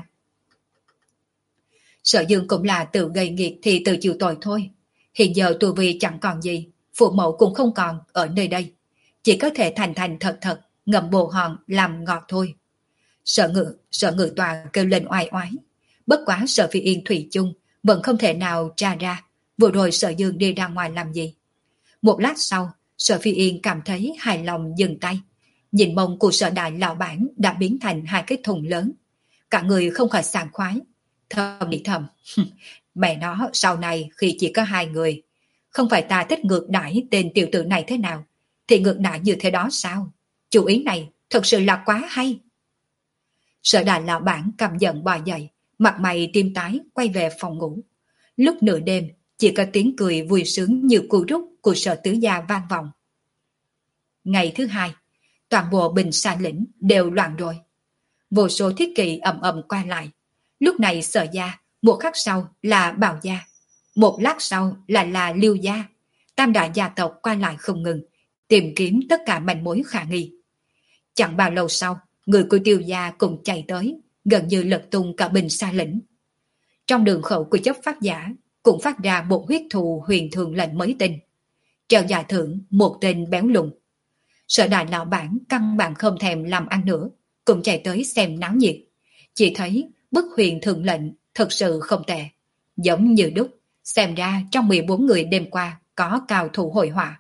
Sở Dương cũng là tự gây nghiệt thì tự chịu tội thôi. Hiện giờ tu vi chẳng còn gì, phụ mẫu cũng không còn ở nơi đây, chỉ có thể thành thành thật thật ngậm bồ hòn làm ngọt thôi. Sở ngự, sở ngự tòa kêu lên oai oái. Bất quá Sở Phi Yên thủy chung vẫn không thể nào tra ra vừa rồi Sở Dương đi ra ngoài làm gì. Một lát sau, Sở Phi Yên cảm thấy hài lòng dừng tay. Nhìn mông của Sở đại lão bản đã biến thành hai cái thùng lớn. Cả người không khỏi sảng khoái. Thầm nghĩ thầm, mẹ nó sau này khi chỉ có hai người, không phải ta thích ngược đãi tên tiểu tử này thế nào, thì ngược đãi như thế đó sao? Chủ ý này thật sự là quá hay. Sở đại lão bản cầm giận bò dậy, mặt mày tim tái quay về phòng ngủ. Lúc nửa đêm, chỉ có tiếng cười vui sướng như cu rút của Sở tứ gia vang vọng. Ngày thứ hai, toàn bộ Bình Sa lĩnh đều loạn rồi. Vô số thiết kỵ ầm ầm qua lại. Lúc này Sở gia, một khắc sau là Bào gia, một lát sau là là Liêu gia. Tam đại gia tộc qua lại không ngừng, tìm kiếm tất cả manh mối khả nghi. Chẳng bao lâu sau, người của Tiêu gia cùng chạy tới, gần như lật tung cả Bình Sa lĩnh. Trong đường khẩu của chấp pháp giả cũng phát ra một huyết thù huyền thường lệnh mới tinh. Treo giải thưởng một tên béo lùn. Sở đại lão bản căn bản không thèm làm ăn nữa, cũng chạy tới xem náo nhiệt. Chỉ thấy bức huyền thường lệnh thật sự không tệ, giống như đúc. Xem ra trong mười bốn người đêm qua có cao thủ hội họa.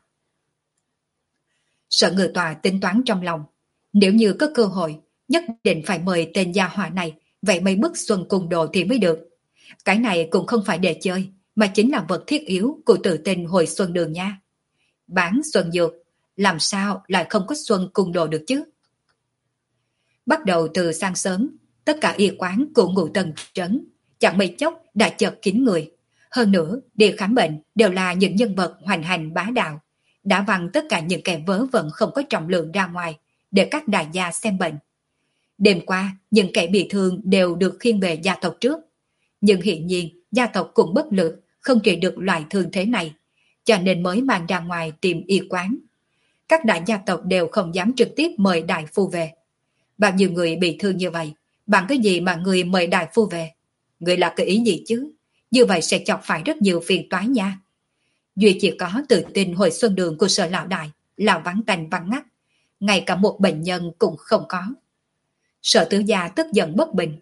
Sở ngự tòa tính toán trong lòng, nếu như có cơ hội nhất định phải mời tên gia họa này vậy mấy bức xuân cùng đồ thì mới được. Cái này cũng không phải để chơi, mà chính là vật thiết yếu của tự tình hồi xuân đường nha. Bán xuân dược, làm sao lại không có xuân cùng đồ được chứ? Bắt đầu từ sáng sớm, tất cả y quán của ngụ tần trấn, chẳng mấy chốc đã chật kín người. Hơn nữa, đi khám bệnh đều là những nhân vật hoành hành bá đạo, đã văng tất cả những kẻ vớ vẩn không có trọng lượng ra ngoài, để các đại gia xem bệnh. Đêm qua, những kẻ bị thương đều được khiêng về gia tộc trước. Nhưng hiện nhiên, gia tộc cũng bất lực, không trị được loại thương thế này, cho nên mới mang ra ngoài tìm y quán. Các đại gia tộc đều không dám trực tiếp mời đại phu về. Bao nhiêu người bị thương như vậy, bằng cái gì mà người mời đại phu về? Người là cái ý gì chứ? Như vậy sẽ chọc phải rất nhiều phiền toái nha. Duy chỉ có tự tin hồi xuân đường của Sở lão đại là vắng tanh vắng ngắt, ngay cả một bệnh nhân cũng không có. Sở tứ gia tức giận bất bình.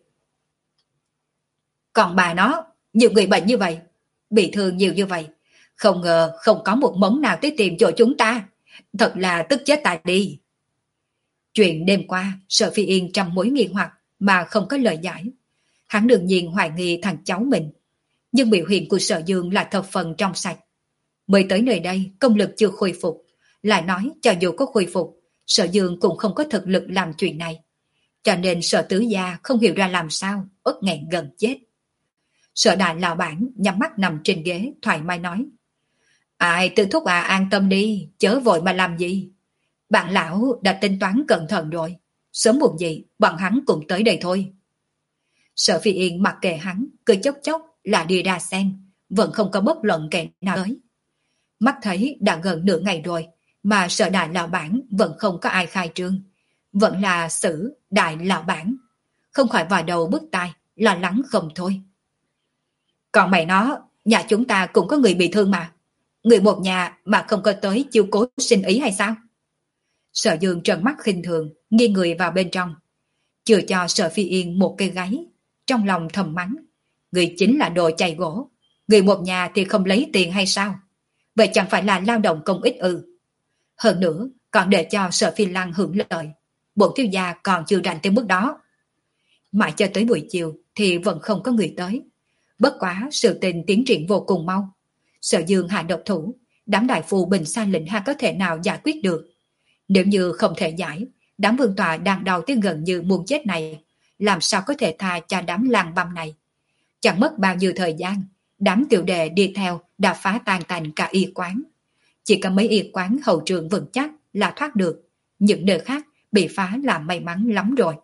Còn bà nó, nhiều người bệnh như vậy, bị thương nhiều như vậy, không ngờ không có một mống nào tới tìm chỗ chúng ta. Thật là tức chết tại đi. Chuyện đêm qua, Sở Phi Yên trăm mối nghi hoặc mà không có lời giải. Hắn đương nhiên hoài nghi thằng cháu mình. Nhưng biểu hiện của Sở Dương là thập phần trong sạch. Mới tới nơi đây, công lực chưa khôi phục. Lại nói, cho dù có khôi phục, Sở Dương cũng không có thực lực làm chuyện này. Cho nên Sở Tứ Gia không hiểu ra làm sao, ớt nghẹn gần chết. Sở đại lão bản nhắm mắt nằm trên ghế, thoải mái nói. Ai tự thúc à, an tâm đi, chớ vội mà làm gì. Bạn lão đã tính toán cẩn thận rồi. Sớm muộn gì, bọn hắn cũng tới đây thôi. Sở Phi Yên mặc kệ hắn, cười chốc chốc là đi ra xem, vẫn không có bất luận kẻ nào tới. Mắt thấy đã gần nửa ngày rồi, mà Sở đại lão bản vẫn không có ai khai trương. Vẫn là Sử đại lão bản. Không khỏi vào đầu bứt tai, lo lắng không thôi. Còn mày nó, nhà chúng ta cũng có người bị thương mà. Người một nhà mà không có tới chiêu cố sinh ý hay sao? Sở Dương trợn mắt khinh thường, nghiêng người vào bên trong. Chưa cho Sở Phi Yên một cây gáy, trong lòng thầm mắng. Người chính là đồ chày gỗ. Người một nhà thì không lấy tiền hay sao? Vậy chẳng phải là lao động công ích ư? Hơn nữa, còn để cho Sở Phi Lăng hưởng lợi. Bộ thiếu gia còn chưa rảnh tới mức đó. Mãi cho tới buổi chiều thì vẫn không có người tới. Bất quá sự tình tiến triển vô cùng mau. Sở Dương hạ độc thủ, đám đại phu Bình Sa lĩnh ha có thể nào giải quyết được. Nếu như không thể giải, đám vương tọa đang đau tới gần như muốn chết này, làm sao có thể tha cho đám lang băm này. Chẳng mất bao nhiêu thời gian, đám tiểu đệ đi theo đã phá tan tành cả y quán. Chỉ có mấy y quán hậu trường vững chắc là thoát được, những nơi khác bị phá là may mắn lắm rồi.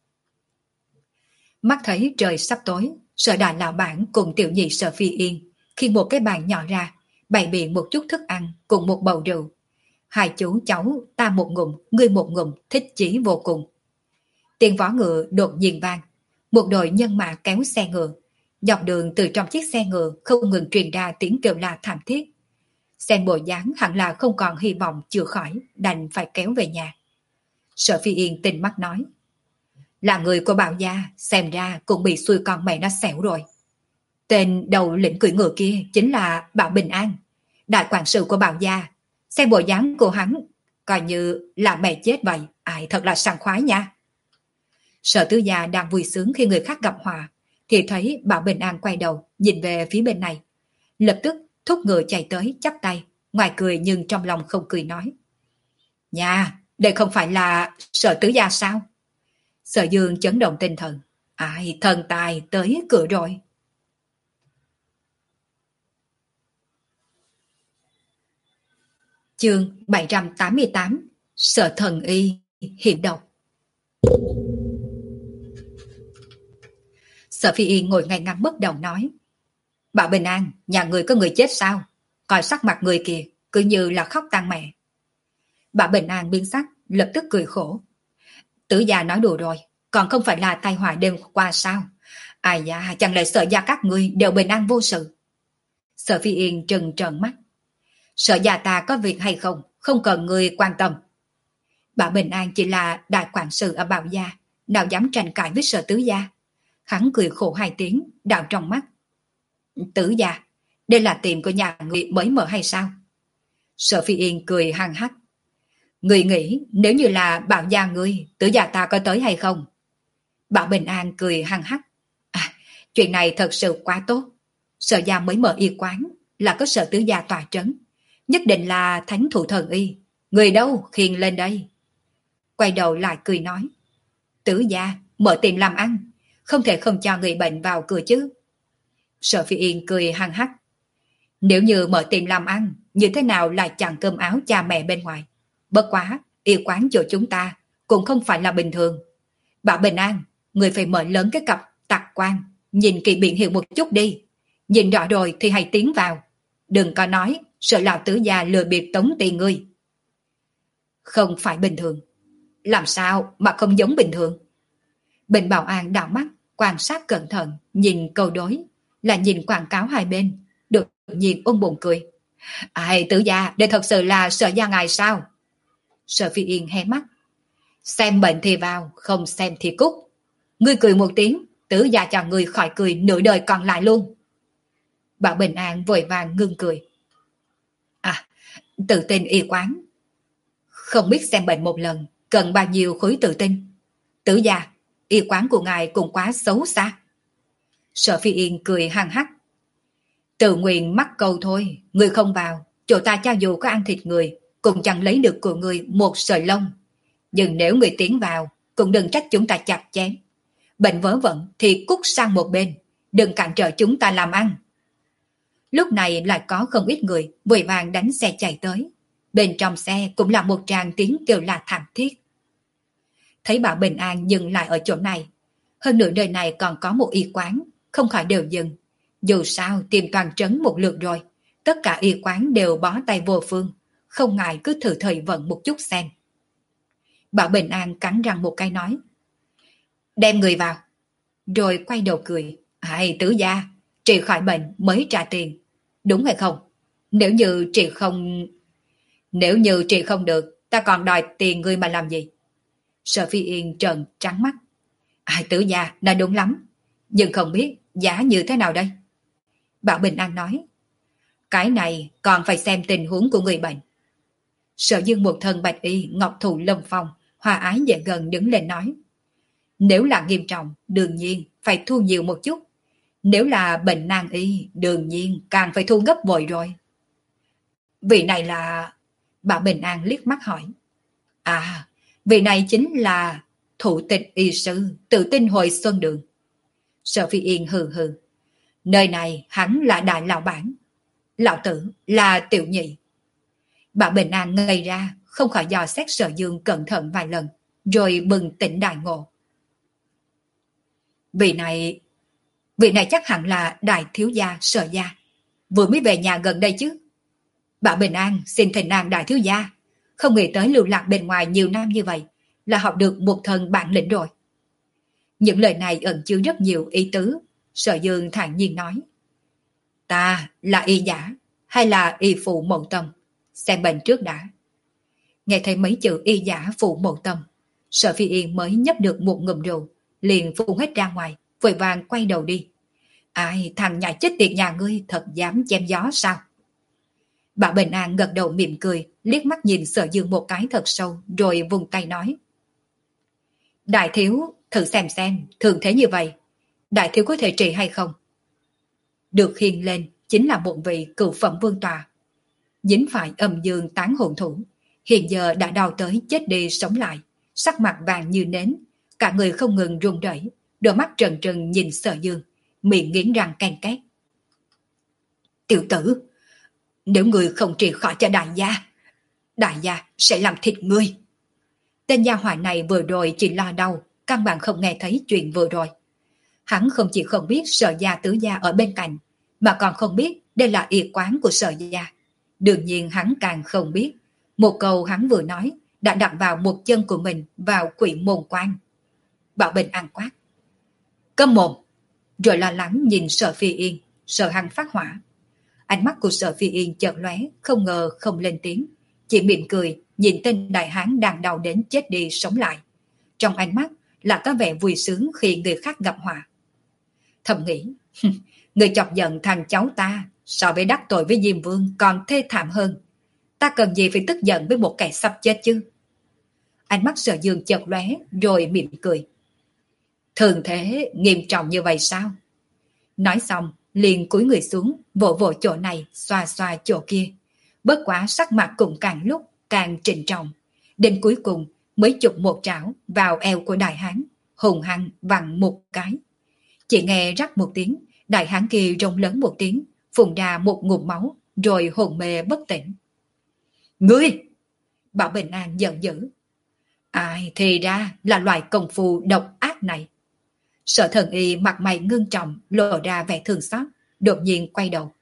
Mắt thấy trời sắp tối, Sở đại lão bản cùng tiểu nhị Sở Phi Yên khi một cái bàn nhỏ ra, bày biện một chút thức ăn cùng một bầu rượu. Hai chú cháu ta một ngụm, ngươi một ngụm, thích chí vô cùng. Tiếng vó ngựa đột nhiên vang, một đội nhân mã kéo xe ngựa. Dọc đường từ trong chiếc xe ngựa không ngừng truyền ra tiếng kêu la thảm thiết. Xem bộ dáng hẳn là không còn hy vọng chữa khỏi, đành phải kéo về nhà. Sở Phi Yên tinh mắt nói. Là người của Bảo gia, xem ra cũng bị xui con mẹ nó xẻo rồi. Tên đầu lĩnh cưỡi ngựa kia chính là Bảo Bình An, đại quản sự của Bảo gia. Xem bộ dáng của hắn, coi như là mẹ chết vậy, ai thật là sảng khoái nha. Sở tứ gia đang vui sướng khi người khác gặp họa, thì thấy Bảo Bình An quay đầu, nhìn về phía bên này. Lập tức thúc ngựa chạy tới chắp tay, ngoài cười nhưng trong lòng không cười nói. Nha, đây không phải là Sở tứ gia sao? Sở Dương chấn động tinh thần. Ai, thần tài tới cửa rồi. Chương bảy trăm tám mươi tám. Sở thần y hiểm độc. Sở Phi Yên ngồi ngay ngắn bất động nói. Bảo Bình An, nhà người có người chết sao? Coi sắc mặt người kìa, cứ như là khóc tang mẹ. Bảo Bình An biến sắc, lập tức cười khổ. Tử gia nói đùa rồi, còn không phải là tai họa đêm qua sao? Ai da, chẳng lẽ Sở gia các ngươi đều bình an vô sự? Sở Phi Yên trừng trợn mắt. Sở gia ta có việc hay không, không cần người quan tâm. Bảo Bình An chỉ là đại quản sự ở Bảo gia, nào dám tranh cãi với Sở tứ gia. Hắn cười khổ hai tiếng, đào trong mắt. Tứ gia, đây là tiệm của nhà người mới mở hay sao? Sở Phi Yên cười hăng hắc. Người nghĩ nếu như là Bảo gia ngươi, tứ gia ta có tới hay không? Bảo Bình An cười hăng hắc. À, Chuyện này thật sự quá tốt. Sở gia mới mở y quán, là có Sở tứ gia tòa trấn. Nhất định là thánh thủ thần y. Người đâu khiêng lên đây. Quay đầu lại cười nói. Tứ gia, mở tiệm làm ăn. Không thể không cho người bệnh vào cửa chứ. Sở Phi Yên cười hăng hắc. Nếu như mở tiệm làm ăn, như thế nào lại chẳng cơm áo cha mẹ bên ngoài. Bất quá, y quán chỗ chúng ta cũng không phải là bình thường. Bảo Bình An, người phải mở lớn cái cặp tạc quan, nhìn kỹ biển hiệu một chút đi. Nhìn rõ rồi thì hãy tiến vào. Đừng có nói, sợ lão tứ gia lừa bịp tống tiền ngươi. Không phải bình thường. Làm sao mà không giống bình thường? Bình Bảo An đảo mắt, quan sát cẩn thận, nhìn câu đối, là nhìn quảng cáo hai bên, đột nhiên ôm bụng cười. Ai tứ gia, đây thật sự là Sở gia ngài sao? Sở Phi Yên hé mắt. Xem bệnh thì vào, không xem thì cút. Ngươi cười một tiếng, tứ gia cho ngươi khỏi cười nửa đời còn lại luôn. Bảo Bình An vội vàng ngưng cười. À, tự tin y quán. Không biết xem bệnh một lần, cần bao nhiêu khối tự tin. Tứ gia, y quán của ngài cũng quá xấu xa. Sở Phi Yên cười hăng hắc. Tự nguyện mắc câu thôi, người không vào, chỗ ta cho dù có ăn thịt người, cũng chẳng lấy được của người một sợi lông. Nhưng nếu người tiến vào, cũng đừng trách chúng ta chặt chém. Bệnh vớ vẩn thì cút sang một bên, đừng cản trở chúng ta làm ăn. Lúc này lại có không ít người vội vàng đánh xe chạy tới. Bên trong xe cũng là một tràng tiếng kêu la thảm thiết. Thấy Bảo Bình An dừng lại ở chỗ này. Hơn nữa nơi này còn có một y quán, không khỏi đều dừng. Dù sao tìm toàn trấn một lượt rồi, tất cả y quán đều bó tay vô phương, không ngại cứ thử thời vận một chút xem. Bảo Bình An cắn răng một cái nói. Đem người vào. Rồi quay đầu cười. Hay tứ gia, trị khỏi bệnh mới trả tiền. Đúng hay không? Nếu như trị không... Nếu như trị không được, ta còn đòi tiền ngươi mà làm gì? Sở Phi Yên trợn trắng mắt. Ai tứ gia, nói đúng lắm. Nhưng không biết giá như thế nào đây? Bảo Bình An nói. Cái này còn phải xem tình huống của người bệnh. Sở Dương một thân bạch y, ngọc thụ lâm phong, hòa ái dễ gần đứng lên nói. Nếu là nghiêm trọng, đương nhiên phải thu nhiều một chút. Nếu là bệnh nan y, đương nhiên càng phải thu gấp bội rồi. Vị này là... Bảo Bình An liếc mắt hỏi. À, vị này chính là thủ tịch y sư Tự Tin Hội Xuân Đường. Sở Phi Yên hừ hừ. Nơi này hắn là đại lão bản. Lão tử là tiểu nhị. Bảo Bình An ngây ra, không khỏi dò xét Sở Dương cẩn thận vài lần, rồi bừng tỉnh đại ngộ. Vị này... Vị này chắc hẳn là đại thiếu gia Sở gia. Vừa mới về nhà gần đây chứ. Bảo Bình An xin thỉnh an đại thiếu gia. Không nghĩ tới lưu lạc bên ngoài nhiều năm như vậy, là học được một thần bản lĩnh rồi. Những lời này ẩn chứa rất nhiều ý tứ. Sở Dương thản nhiên nói. Ta là y giả hay là y phụ mậu tâm? Xem bệnh trước đã. Nghe thấy mấy chữ y giả phụ mậu tâm, Sở Phi Yên mới nhấp được một ngụm rượu, liền phun hết ra ngoài, vội vàng quay đầu đi. Ai, thằng nhà chết tiệt nhà ngươi thật dám chém gió sao? Bảo Bình An gật đầu mỉm cười, liếc mắt nhìn Sở Dương một cái thật sâu, rồi vùng tay nói. Đại thiếu, thử xem xem, thường thế như vậy, đại thiếu có thể trị hay không? Được khiêng lên chính là một vị cựu phẩm vương tòa. Dính phải âm dương tán hồn thủ, hiện giờ đã đau tới chết đi sống lại, sắc mặt vàng như nến, cả người không ngừng run rẩy, đôi mắt trần trừng nhìn Sở Dương, miệng nghiến răng ken két. Tiểu tử, nếu người không trị khỏi cho đại gia, đại gia sẽ làm thịt ngươi. Tên gia hỏa này vừa rồi chỉ lo đau, căn bản không nghe thấy chuyện vừa rồi. Hắn không chỉ không biết Sở gia tứ gia ở bên cạnh, mà còn không biết đây là y quán của Sở gia. Đương nhiên hắn càng không biết, một câu hắn vừa nói đã đặt vào một chân của mình vào quỷ môn quan. Bảo Bình An quát. Câm mồm! Rồi lo lắng nhìn Sở Phi Yên, sợ hắn phát hỏa. Ánh mắt của Sở Phi Yên chợt lóe, không ngờ không lên tiếng, chỉ mỉm cười nhìn tên đại hán đang đau đến chết đi sống lại. Trong ánh mắt là có vẻ vui sướng khi người khác gặp họa. Thầm nghĩ, người chọc giận thằng cháu ta so với đắc tội với Diêm Vương còn thê thảm hơn. Ta cần gì phải tức giận với một kẻ sắp chết chứ? Ánh mắt Sở Dương chợt lóe rồi mỉm cười. Thường thế nghiêm trọng như vậy sao? Nói xong, liền cúi người xuống, vỗ vỗ chỗ này, xoa xoa chỗ kia. Bất quá sắc mặt cũng càng lúc càng trịnh trọng. Đến cuối cùng mới chụp một trảo vào eo của đại hán, hùng hăng vặn một cái. Chỉ nghe rắc một tiếng, đại hán kia rống lớn một tiếng, phun ra một ngụm máu, rồi hồn mê bất tỉnh. Ngươi! Bảo Bình An giận dữ. Ai thì ra là loại công phu độc ác này. Sở Thần Y mặt mày ngưng trọng, lộ ra vẻ thương xót, đột nhiên quay đầu.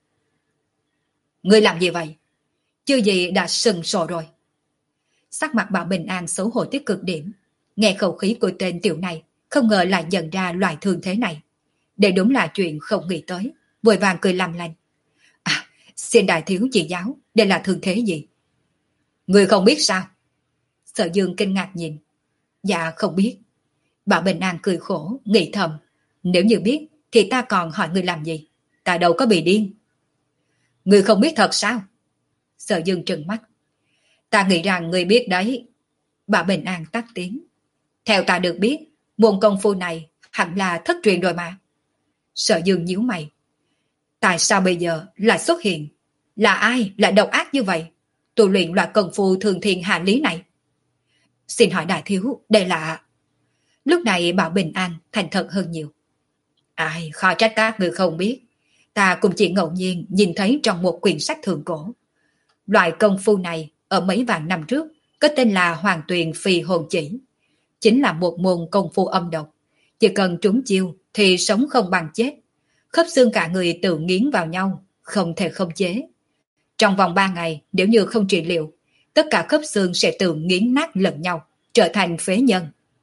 Ngươi làm gì vậy? Chưa gì đã sừng sồ rồi. Sắc mặt Bảo Bình An xấu hổ tới cực điểm. Nghe khẩu khí của tên tiểu này, không ngờ lại nhận ra loại thương thế này. Đây đúng là chuyện không nghĩ tới, vội vàng cười làm lành. À, xin đại thiếu chỉ giáo, đây là thương thế gì? Người không biết sao? Sở Dương kinh ngạc nhìn. Dạ không biết. Bảo Bình An cười khổ, nghĩ thầm. Nếu như biết, thì ta còn hỏi người làm gì? Ta đâu có bị điên. Người không biết thật sao? Sở Dương trừng mắt. Ta nghĩ rằng người biết đấy. Bảo Bình An tắt tiếng. Theo ta được biết, môn công phu này hẳn là thất truyền rồi mà. Sở Dương nhíu mày. Tại sao bây giờ lại xuất hiện? Là ai lại độc ác như vậy? Tu luyện loại công phu thường thiên hạ lý này. Xin hỏi đại thiếu, đây là... Lúc này Bảo Bình An thành thật hơn nhiều. Ai, khó trách các người không biết. Ta cũng chỉ ngẫu nhiên nhìn thấy trong một quyển sách thượng cổ. Loại công phu này ở mấy vạn năm trước có tên là Hoàng Tuyền Phi Hồn Chỉ. Chính là một môn công phu âm độc. Chỉ cần trúng chiêu thì sống không bằng chết. Khớp xương cả người tự nghiến vào nhau, không thể khống chế. Trong vòng ba ngày, nếu như không trị liệu, tất cả khớp xương sẽ tự nghiến nát lẫn nhau, trở thành phế nhân.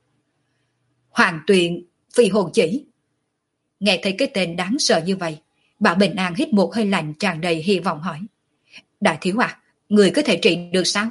Hoàng Tuyền Phi Hồn Chỉ. Nghe thấy cái tên đáng sợ như vậy, Bảo Bình An hít một hơi lạnh tràn đầy hy vọng hỏi. Đại thiếu à, người có thể trị được sao?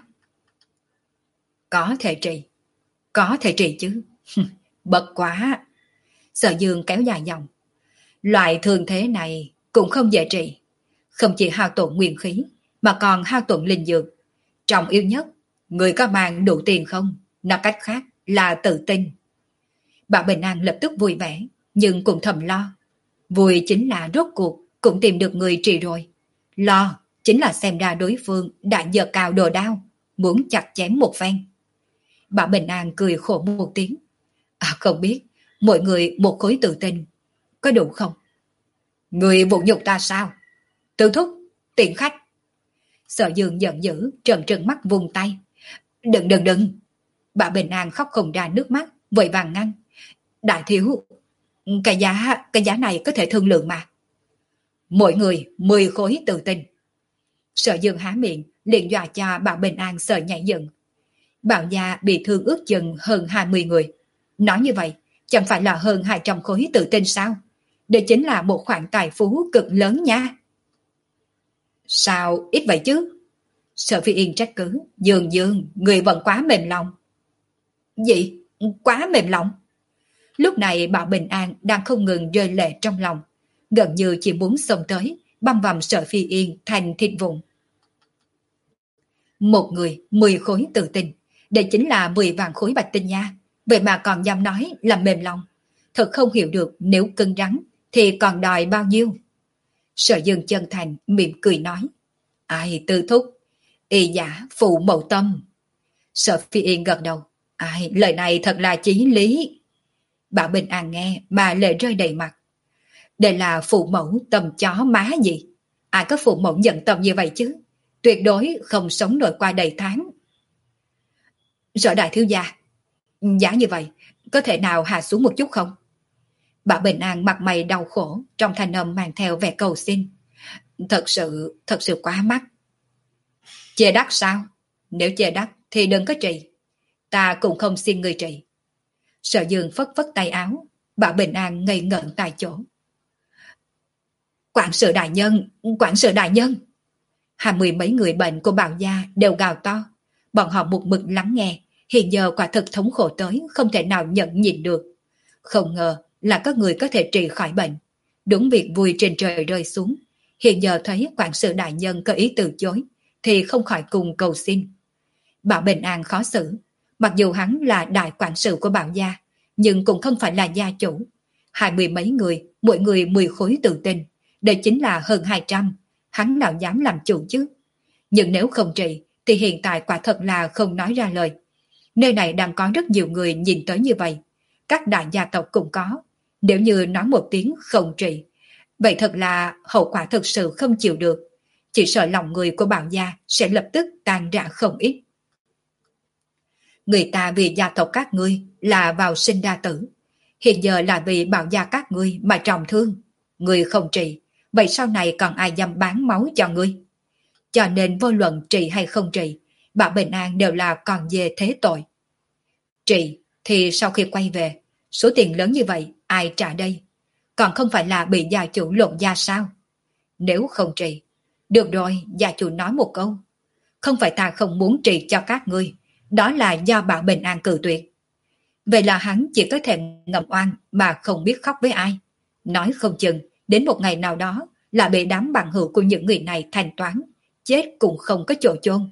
Có thể trị. Có thể trị chứ. Bất quá. Sở Dương kéo dài dòng. Loại thương thế này cũng không dễ trị. Không chỉ hao tổn nguyên khí, mà còn hao tổn linh dược. Trọng yếu nhất, người có mang đủ tiền không? Nói cách khác là tự tin. Bảo Bình An lập tức vui vẻ, nhưng cũng thầm lo. Vui chính là rốt cuộc cũng tìm được người trị rồi. Lo chính là xem ra đối phương đã giơ cao đồ đao, muốn chặt chém một phen. Bảo Bình An cười khổ một tiếng. À, không biết, mỗi người một khối tự tin, có đủ không? Người vụ nhục ta sao? Tư thúc, tiện khách. Sở Dương giận dữ, trợn trừng mắt vùng tay. Đừng đừng đừng. Bảo Bình An khóc không ra nước mắt, vội vàng ngăn. Đại thiếu, cái giá, cái giá này có thể thương lượng mà. Mỗi người mười khối tự tin. Sở Dương há miệng, liền dọa cho Bảo Bình An sợ nhảy dựng. Bảo gia bị thương ước chừng hơn hai mươi người. Nói như vậy, chẳng phải là hơn hai trăm khối tự tin sao? Đây chính là một khoản tài phú cực lớn nha. Sao ít vậy chứ? Sở Phi Yên trách cứ. Dương Dương, người vẫn quá mềm lòng. Gì? Quá mềm lòng? Lúc này Bảo Bình An đang không ngừng rơi lệ trong lòng. Gần như chỉ muốn xông tới, băm vằm Sở Phi Yên thành thịt vụn. Một người, mười khối tự tin. Đây chính là mười vạn khối bạch tinh nha. Vậy mà còn dám nói là mềm lòng. Thật không hiểu được nếu cứng rắn thì còn đòi bao nhiêu. Sở Dương chân thành mỉm cười nói. Ai tư thúc, y giả phụ mẫu tâm. Sở Phi Yên gật đầu. Ai, lời này thật là chí lý. Bảo Bình An nghe mà lệ rơi đầy mặt. Đây là phụ mẫu tâm chó má gì? Ai có phụ mẫu nhận tâm như vậy chứ? Tuyệt đối không sống nổi qua đầy tháng. Sở đại thiếu gia, giá như vậy, có thể nào hạ xuống một chút không? Bảo Bình An mặt mày đau khổ, trong thanh âm mang theo vẻ cầu xin. Thật sự, thật sự quá mắc. Chê đắt sao? Nếu chê đắt thì đừng có trị. Ta cũng không xin người trị. Sở Dương phất phất tay áo, Bảo Bình An ngây ngẩn tại chỗ. Quản sự đại nhân, quản sự đại nhân. Hai mươi mấy người bệnh của Bảo gia đều gào to. Bọn họ một mực lắng nghe, hiện giờ quả thực thống khổ tới, không thể nào nhận nhìn được. Không ngờ là có người có thể trị khỏi bệnh. Đúng việc vui trên trời rơi xuống. Hiện giờ thấy quản sự đại nhân có ý từ chối, thì không khỏi cùng cầu xin. Bảo Bình An khó xử. Mặc dù hắn là đại quản sự của Bảo gia, nhưng cũng không phải là gia chủ. hai mươi mấy người, mỗi người mười khối tự tin, đây chính là hơn hai trăm, hắn nào dám làm chủ chứ. Nhưng nếu không trị, thì hiện tại quả thật là không nói ra lời. Nơi này đang có rất nhiều người nhìn tới như vậy, các đại gia tộc cũng có. Nếu như nói một tiếng không trị, vậy thật là hậu quả thực sự không chịu được. Chỉ sợ lòng người của Bảo gia sẽ lập tức tan rã không ít. Người ta vì gia tộc các ngươi là vào sinh ra tử, hiện giờ là vì Bảo gia các ngươi mà trọng thương. Ngươi không trị, vậy sau này còn ai dám bán máu cho ngươi? Cho nên vô luận trị hay không trị, Bảo Bình An đều là còn về thế tội. Trị thì sau khi quay về, số tiền lớn như vậy ai trả đây? Còn không phải là bị gia chủ lộn gia sao? Nếu không trị, được rồi, gia chủ nói một câu. Không phải ta không muốn trị cho các ngươi, đó là do Bảo Bình An cự tuyệt. Vậy là hắn chỉ có thể ngậm oan mà không biết khóc với ai. Nói không chừng, đến một ngày nào đó là bị đám bằng hữu của những người này thanh toán, chết cũng không có chỗ chôn.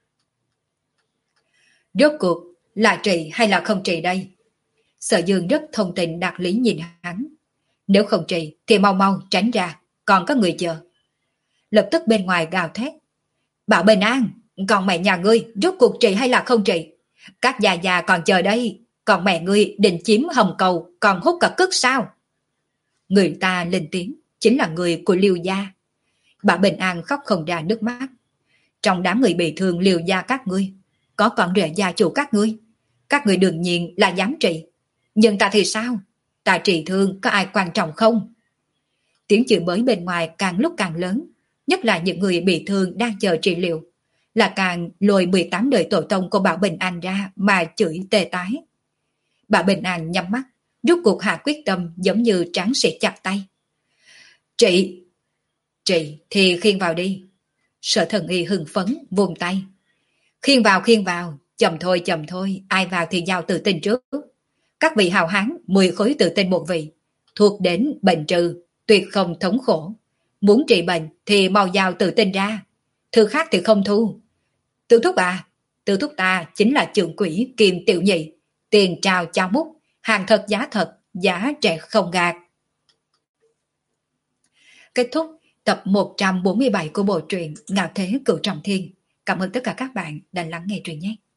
Rốt cuộc là trị hay là không trị đây? Sở Dương rất thông tình đạt lý nhìn hắn. Nếu không trị thì mau mau tránh ra, còn có người chờ. Lập tức bên ngoài gào thét. Bảo Bình An, còn mẹ nhà ngươi rốt cuộc trị hay là không trị? Các già già còn chờ đây, còn mẹ ngươi định chiếm hồng cầu còn hút cả cức sao? Người ta lên tiếng, chính là người của Liêu gia. Bảo Bình An khóc không ra nước mắt. Trong đám người bị thương Liêu gia các ngươi, có con rể gia chủ các ngươi. Các ngươi đương nhiên là dám trị. Nhưng ta thì sao? Ta trị thương có ai quan trọng không? Tiếng chửi bới bên ngoài càng lúc càng lớn, nhất là những người bị thương đang chờ trị liệu, là càng lôi mười tám đời tổ tông của Bảo Bình An ra mà chửi tê tái. Bảo Bình An nhắm mắt, rút cuộc hạ quyết tâm giống như tráng sĩ chặt tay. Trị! Trị thì khiêng vào đi. Sở Thần Y hưng phấn vùng tay. Khiêng vào khiêng vào, chậm thôi chậm thôi, ai vào thì giao tự tin trước. Các vị hào hán mười khối tự tin một vị, thuộc đến bệnh trừ, tuyệt không thống khổ. Muốn trị bệnh thì mau giao tự tin ra, thứ khác thì không thu. Tư thúc à, tư thúc ta chính là trưởng quỹ Kim Tiểu Nhị, tiền trao chao múc, hàng thật giá thật, giá trẻ không gạt. Kết thúc tập một trăm bốn mươi bảy của bộ truyện Ngạo Thế Cửu Trọng Thiên. Cảm ơn tất cả các bạn đã lắng nghe truyện nhé.